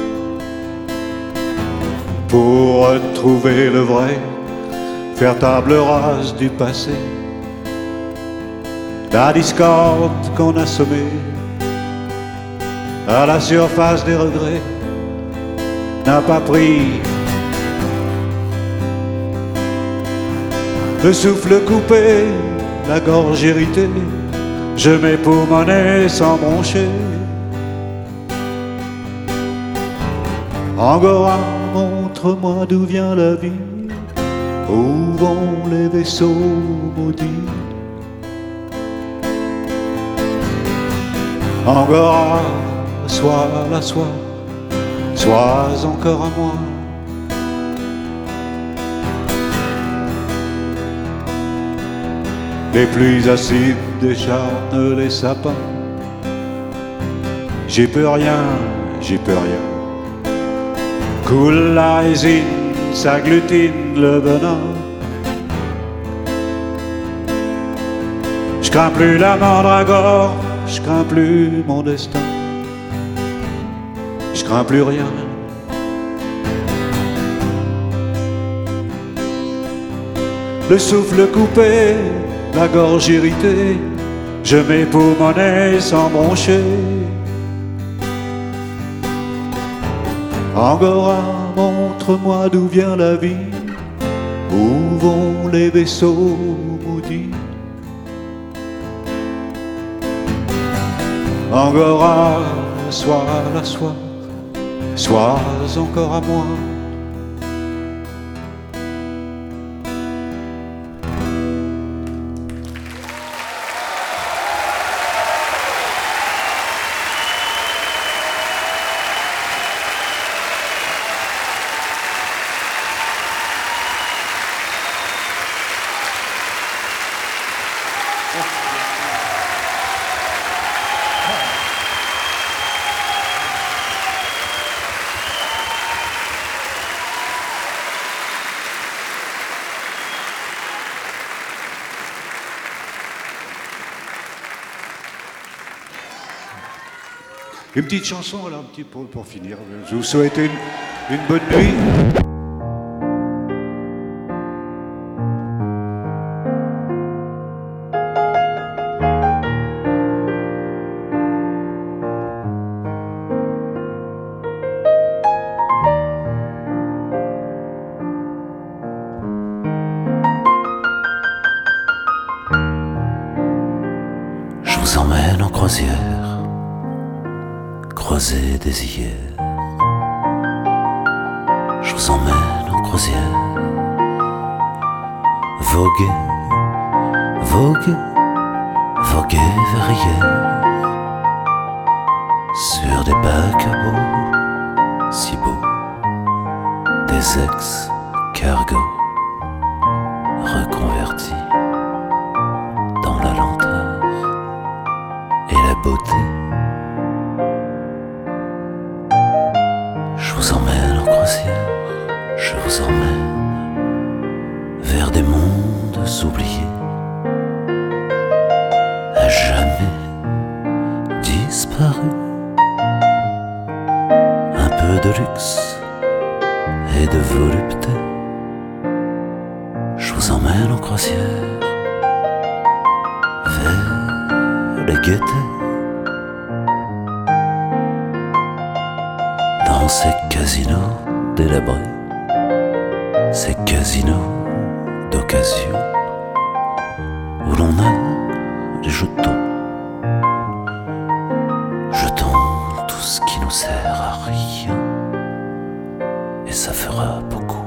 pour retrouver le vrai, faire table rase du passé. La discorde qu'on a semée à la surface des regrets n'a pas pris. Le souffle coupé, la gorge irritée, je m'époumonnais sans broncher. Angora, montre-moi d'où vient la vie, où vont les vaisseaux maudits. Angora, sois la soie, sois encore à moi. Les pluies acides décharnent les sapins. J'y peux rien, j'y peux rien. Coule la résine, s'agglutine le venin. Je crains plus la mandragore, je crains plus mon destin. Je crains plus rien. Le souffle coupé, la gorge irritée, je m'époumonnais sans broncher. Angora, montre-moi d'où vient la vie, où vont les vaisseaux maudits. Angora, sois la soie, sois encore à moi. Une petite chanson, là, un petit peu pour finir. Je vous souhaite une, une bonne nuit. Je vous emmène en croisière, croiser des hyères. Je vous emmène en croisière, voguer, voguer, voguer vers hier, sur des paquebots si beaux, des ex-cargos reconvertis dans la lenteur et la beauté. Je vous emmène en croisière, je vous emmène vers des mondes oubliés, à jamais disparus. Un peu de luxe et de volupté. Je vous emmène en croisière vers les gaietés. Dans ces casinos délabrés, ces casinos d'occasion, où l'on a les jetons, jetons tout ce qui nous sert à rien, et ça fera beaucoup.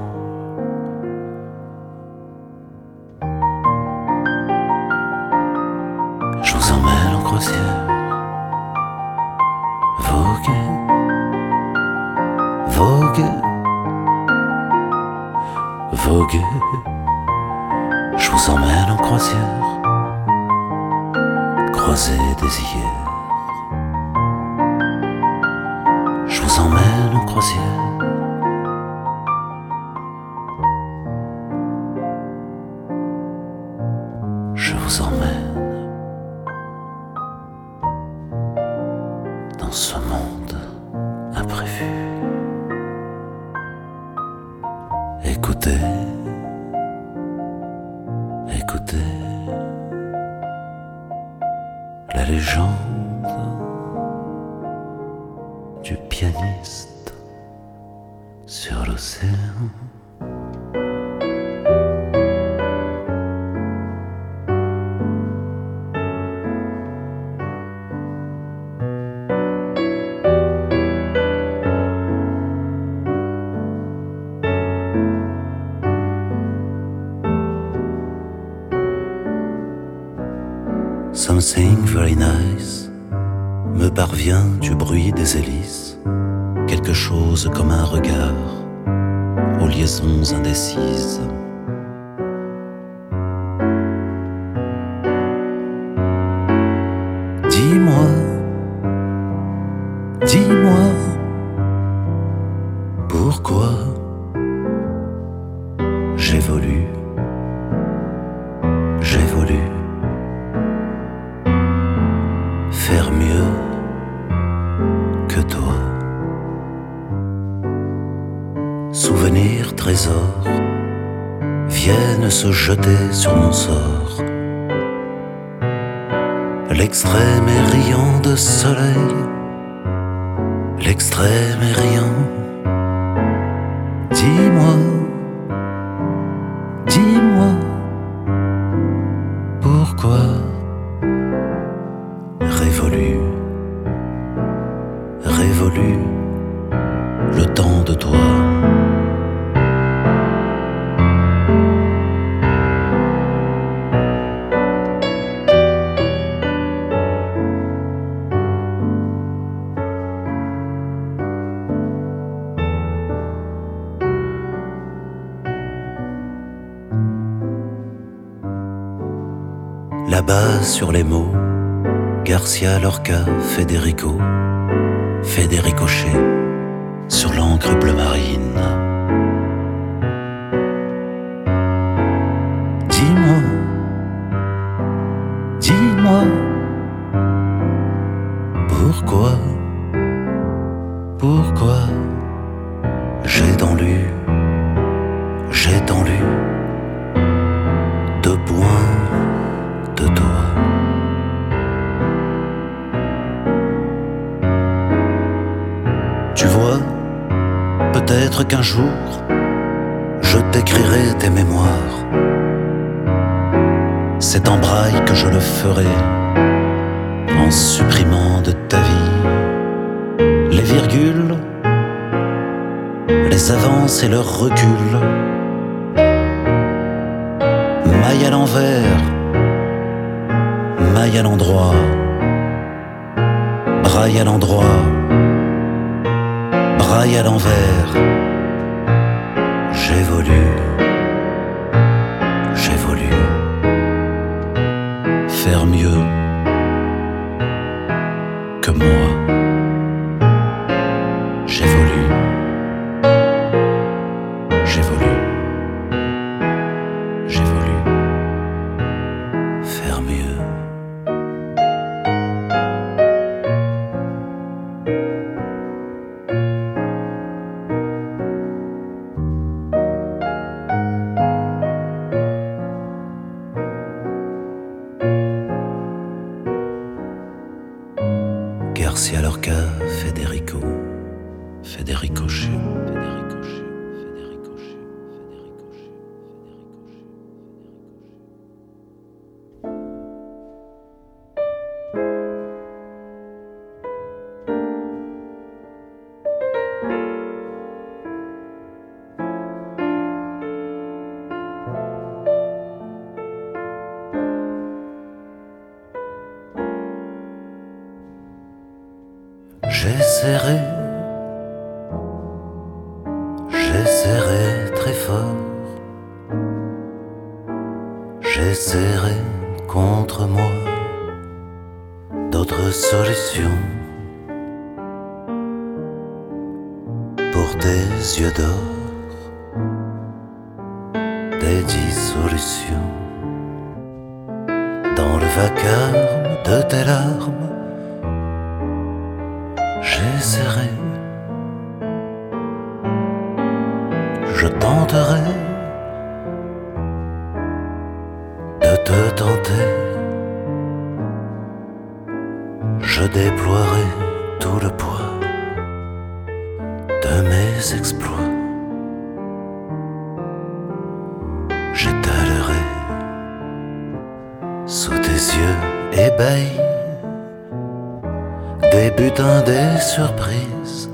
voguer, voguer, je vous emmène en croisière, croiser des hier. Je vous emmène en croisière. Je vous emmène dans ce monde imprévu. Écoutez, écoutez la légende du pianiste sur l'océan. Something very nice me parvient du bruit des hélices, quelque chose comme un regard aux liaisons indécises. Dis-moi, dis-moi, pourquoi j'évolue, j'évolue. Faire mieux que toi. Souvenirs, trésors viennent se jeter sur mon sort. L'extrême est riant de soleil, l'extrême est riant. Dis-moi, dis-moi, pourquoi révolu, révolu, le temps de toi. Là-bas sur les mots, Garcia Lorca, Federico, fait des ricochets sur l'encre bleu marine. Dis-moi, dis-moi, pourquoi, pourquoi j'ai tant lu, j'ai tant lu de points de toi. Tu vois, peut-être qu'un jour, je t'écrirai tes mémoires. C'est en braille que je le ferai, en supprimant de ta vie les virgules, les avances et leurs reculs. Maille à l'envers, maille à l'endroit, braille à l'endroit, braille à l'envers. J'évolue, j'évolue. Faire mieux que moi. J'évolue, j'évolue, j'évolue. Faire mieux. Garcia Lorca, Federico, Federico Che, Federico Che, Federico Che, Federico Che, J'ai serré J'essaierai très fort, j'essaierai contre moi d'autres solutions pour tes yeux d'or, des dissolutions dans le vacarme de tes larmes. J'essaierai, je tenterai de te tenter, je déploierai tout le poids de mes exploits. J'étalerai sous tes yeux ébahis des butins, des surprises,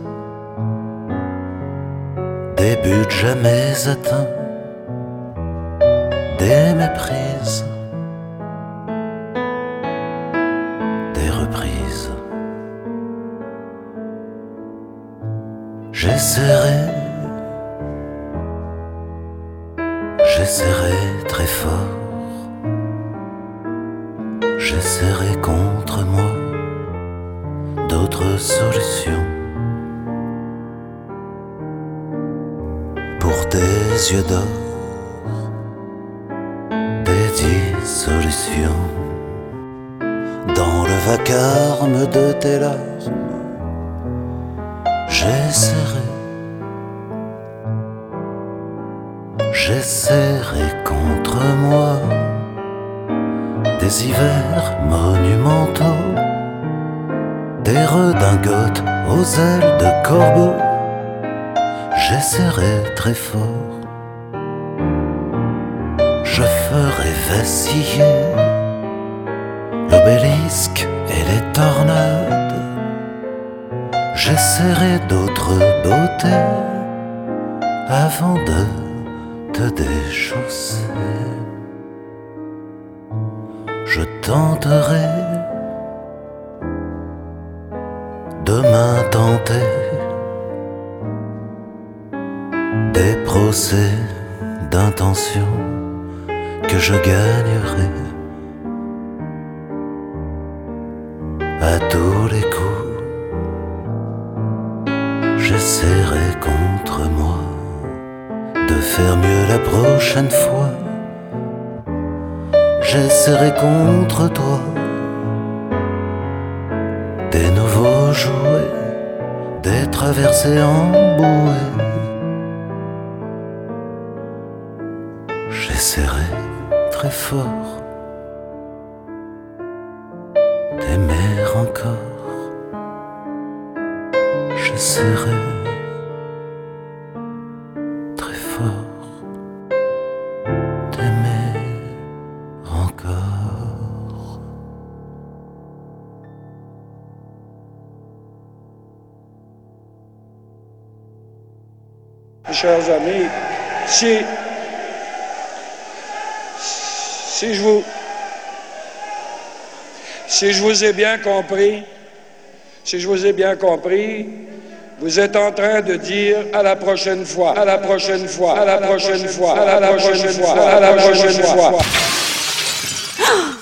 des buts jamais atteints, des méprises, des reprises. J'essaierai, j'essaierai très fort, j'essaierai contre moi d'autres solutions pour tes yeux d'or, des dissolutions dans le vacarme de tes larmes. J'essaierai, j'essaierai contre moi des hivers monumentaux, des redingotes aux ailes de corbeau. J'essaierai très fort, je ferai vaciller l'obélisque et les tornades. J'essaierai d'autres beautés avant de te déchausser. Je tenterai demain tenter des procès d'intention que je gagnerai à tous les coups. J'essaierai contre moi de faire mieux la prochaine fois. J'essaierai contre toi des nouveaux jouets, des traversées en bouée. J'essaierai très fort d'aimer encore. J'essaierai très fort d'aimer encore. Chers amis, si, si je vous, si je vous ai bien compris, si je vous ai bien compris, vous êtes en train de dire à la prochaine fois, à la prochaine fois, à la prochaine fois, à la prochaine fois, à la prochaine fois.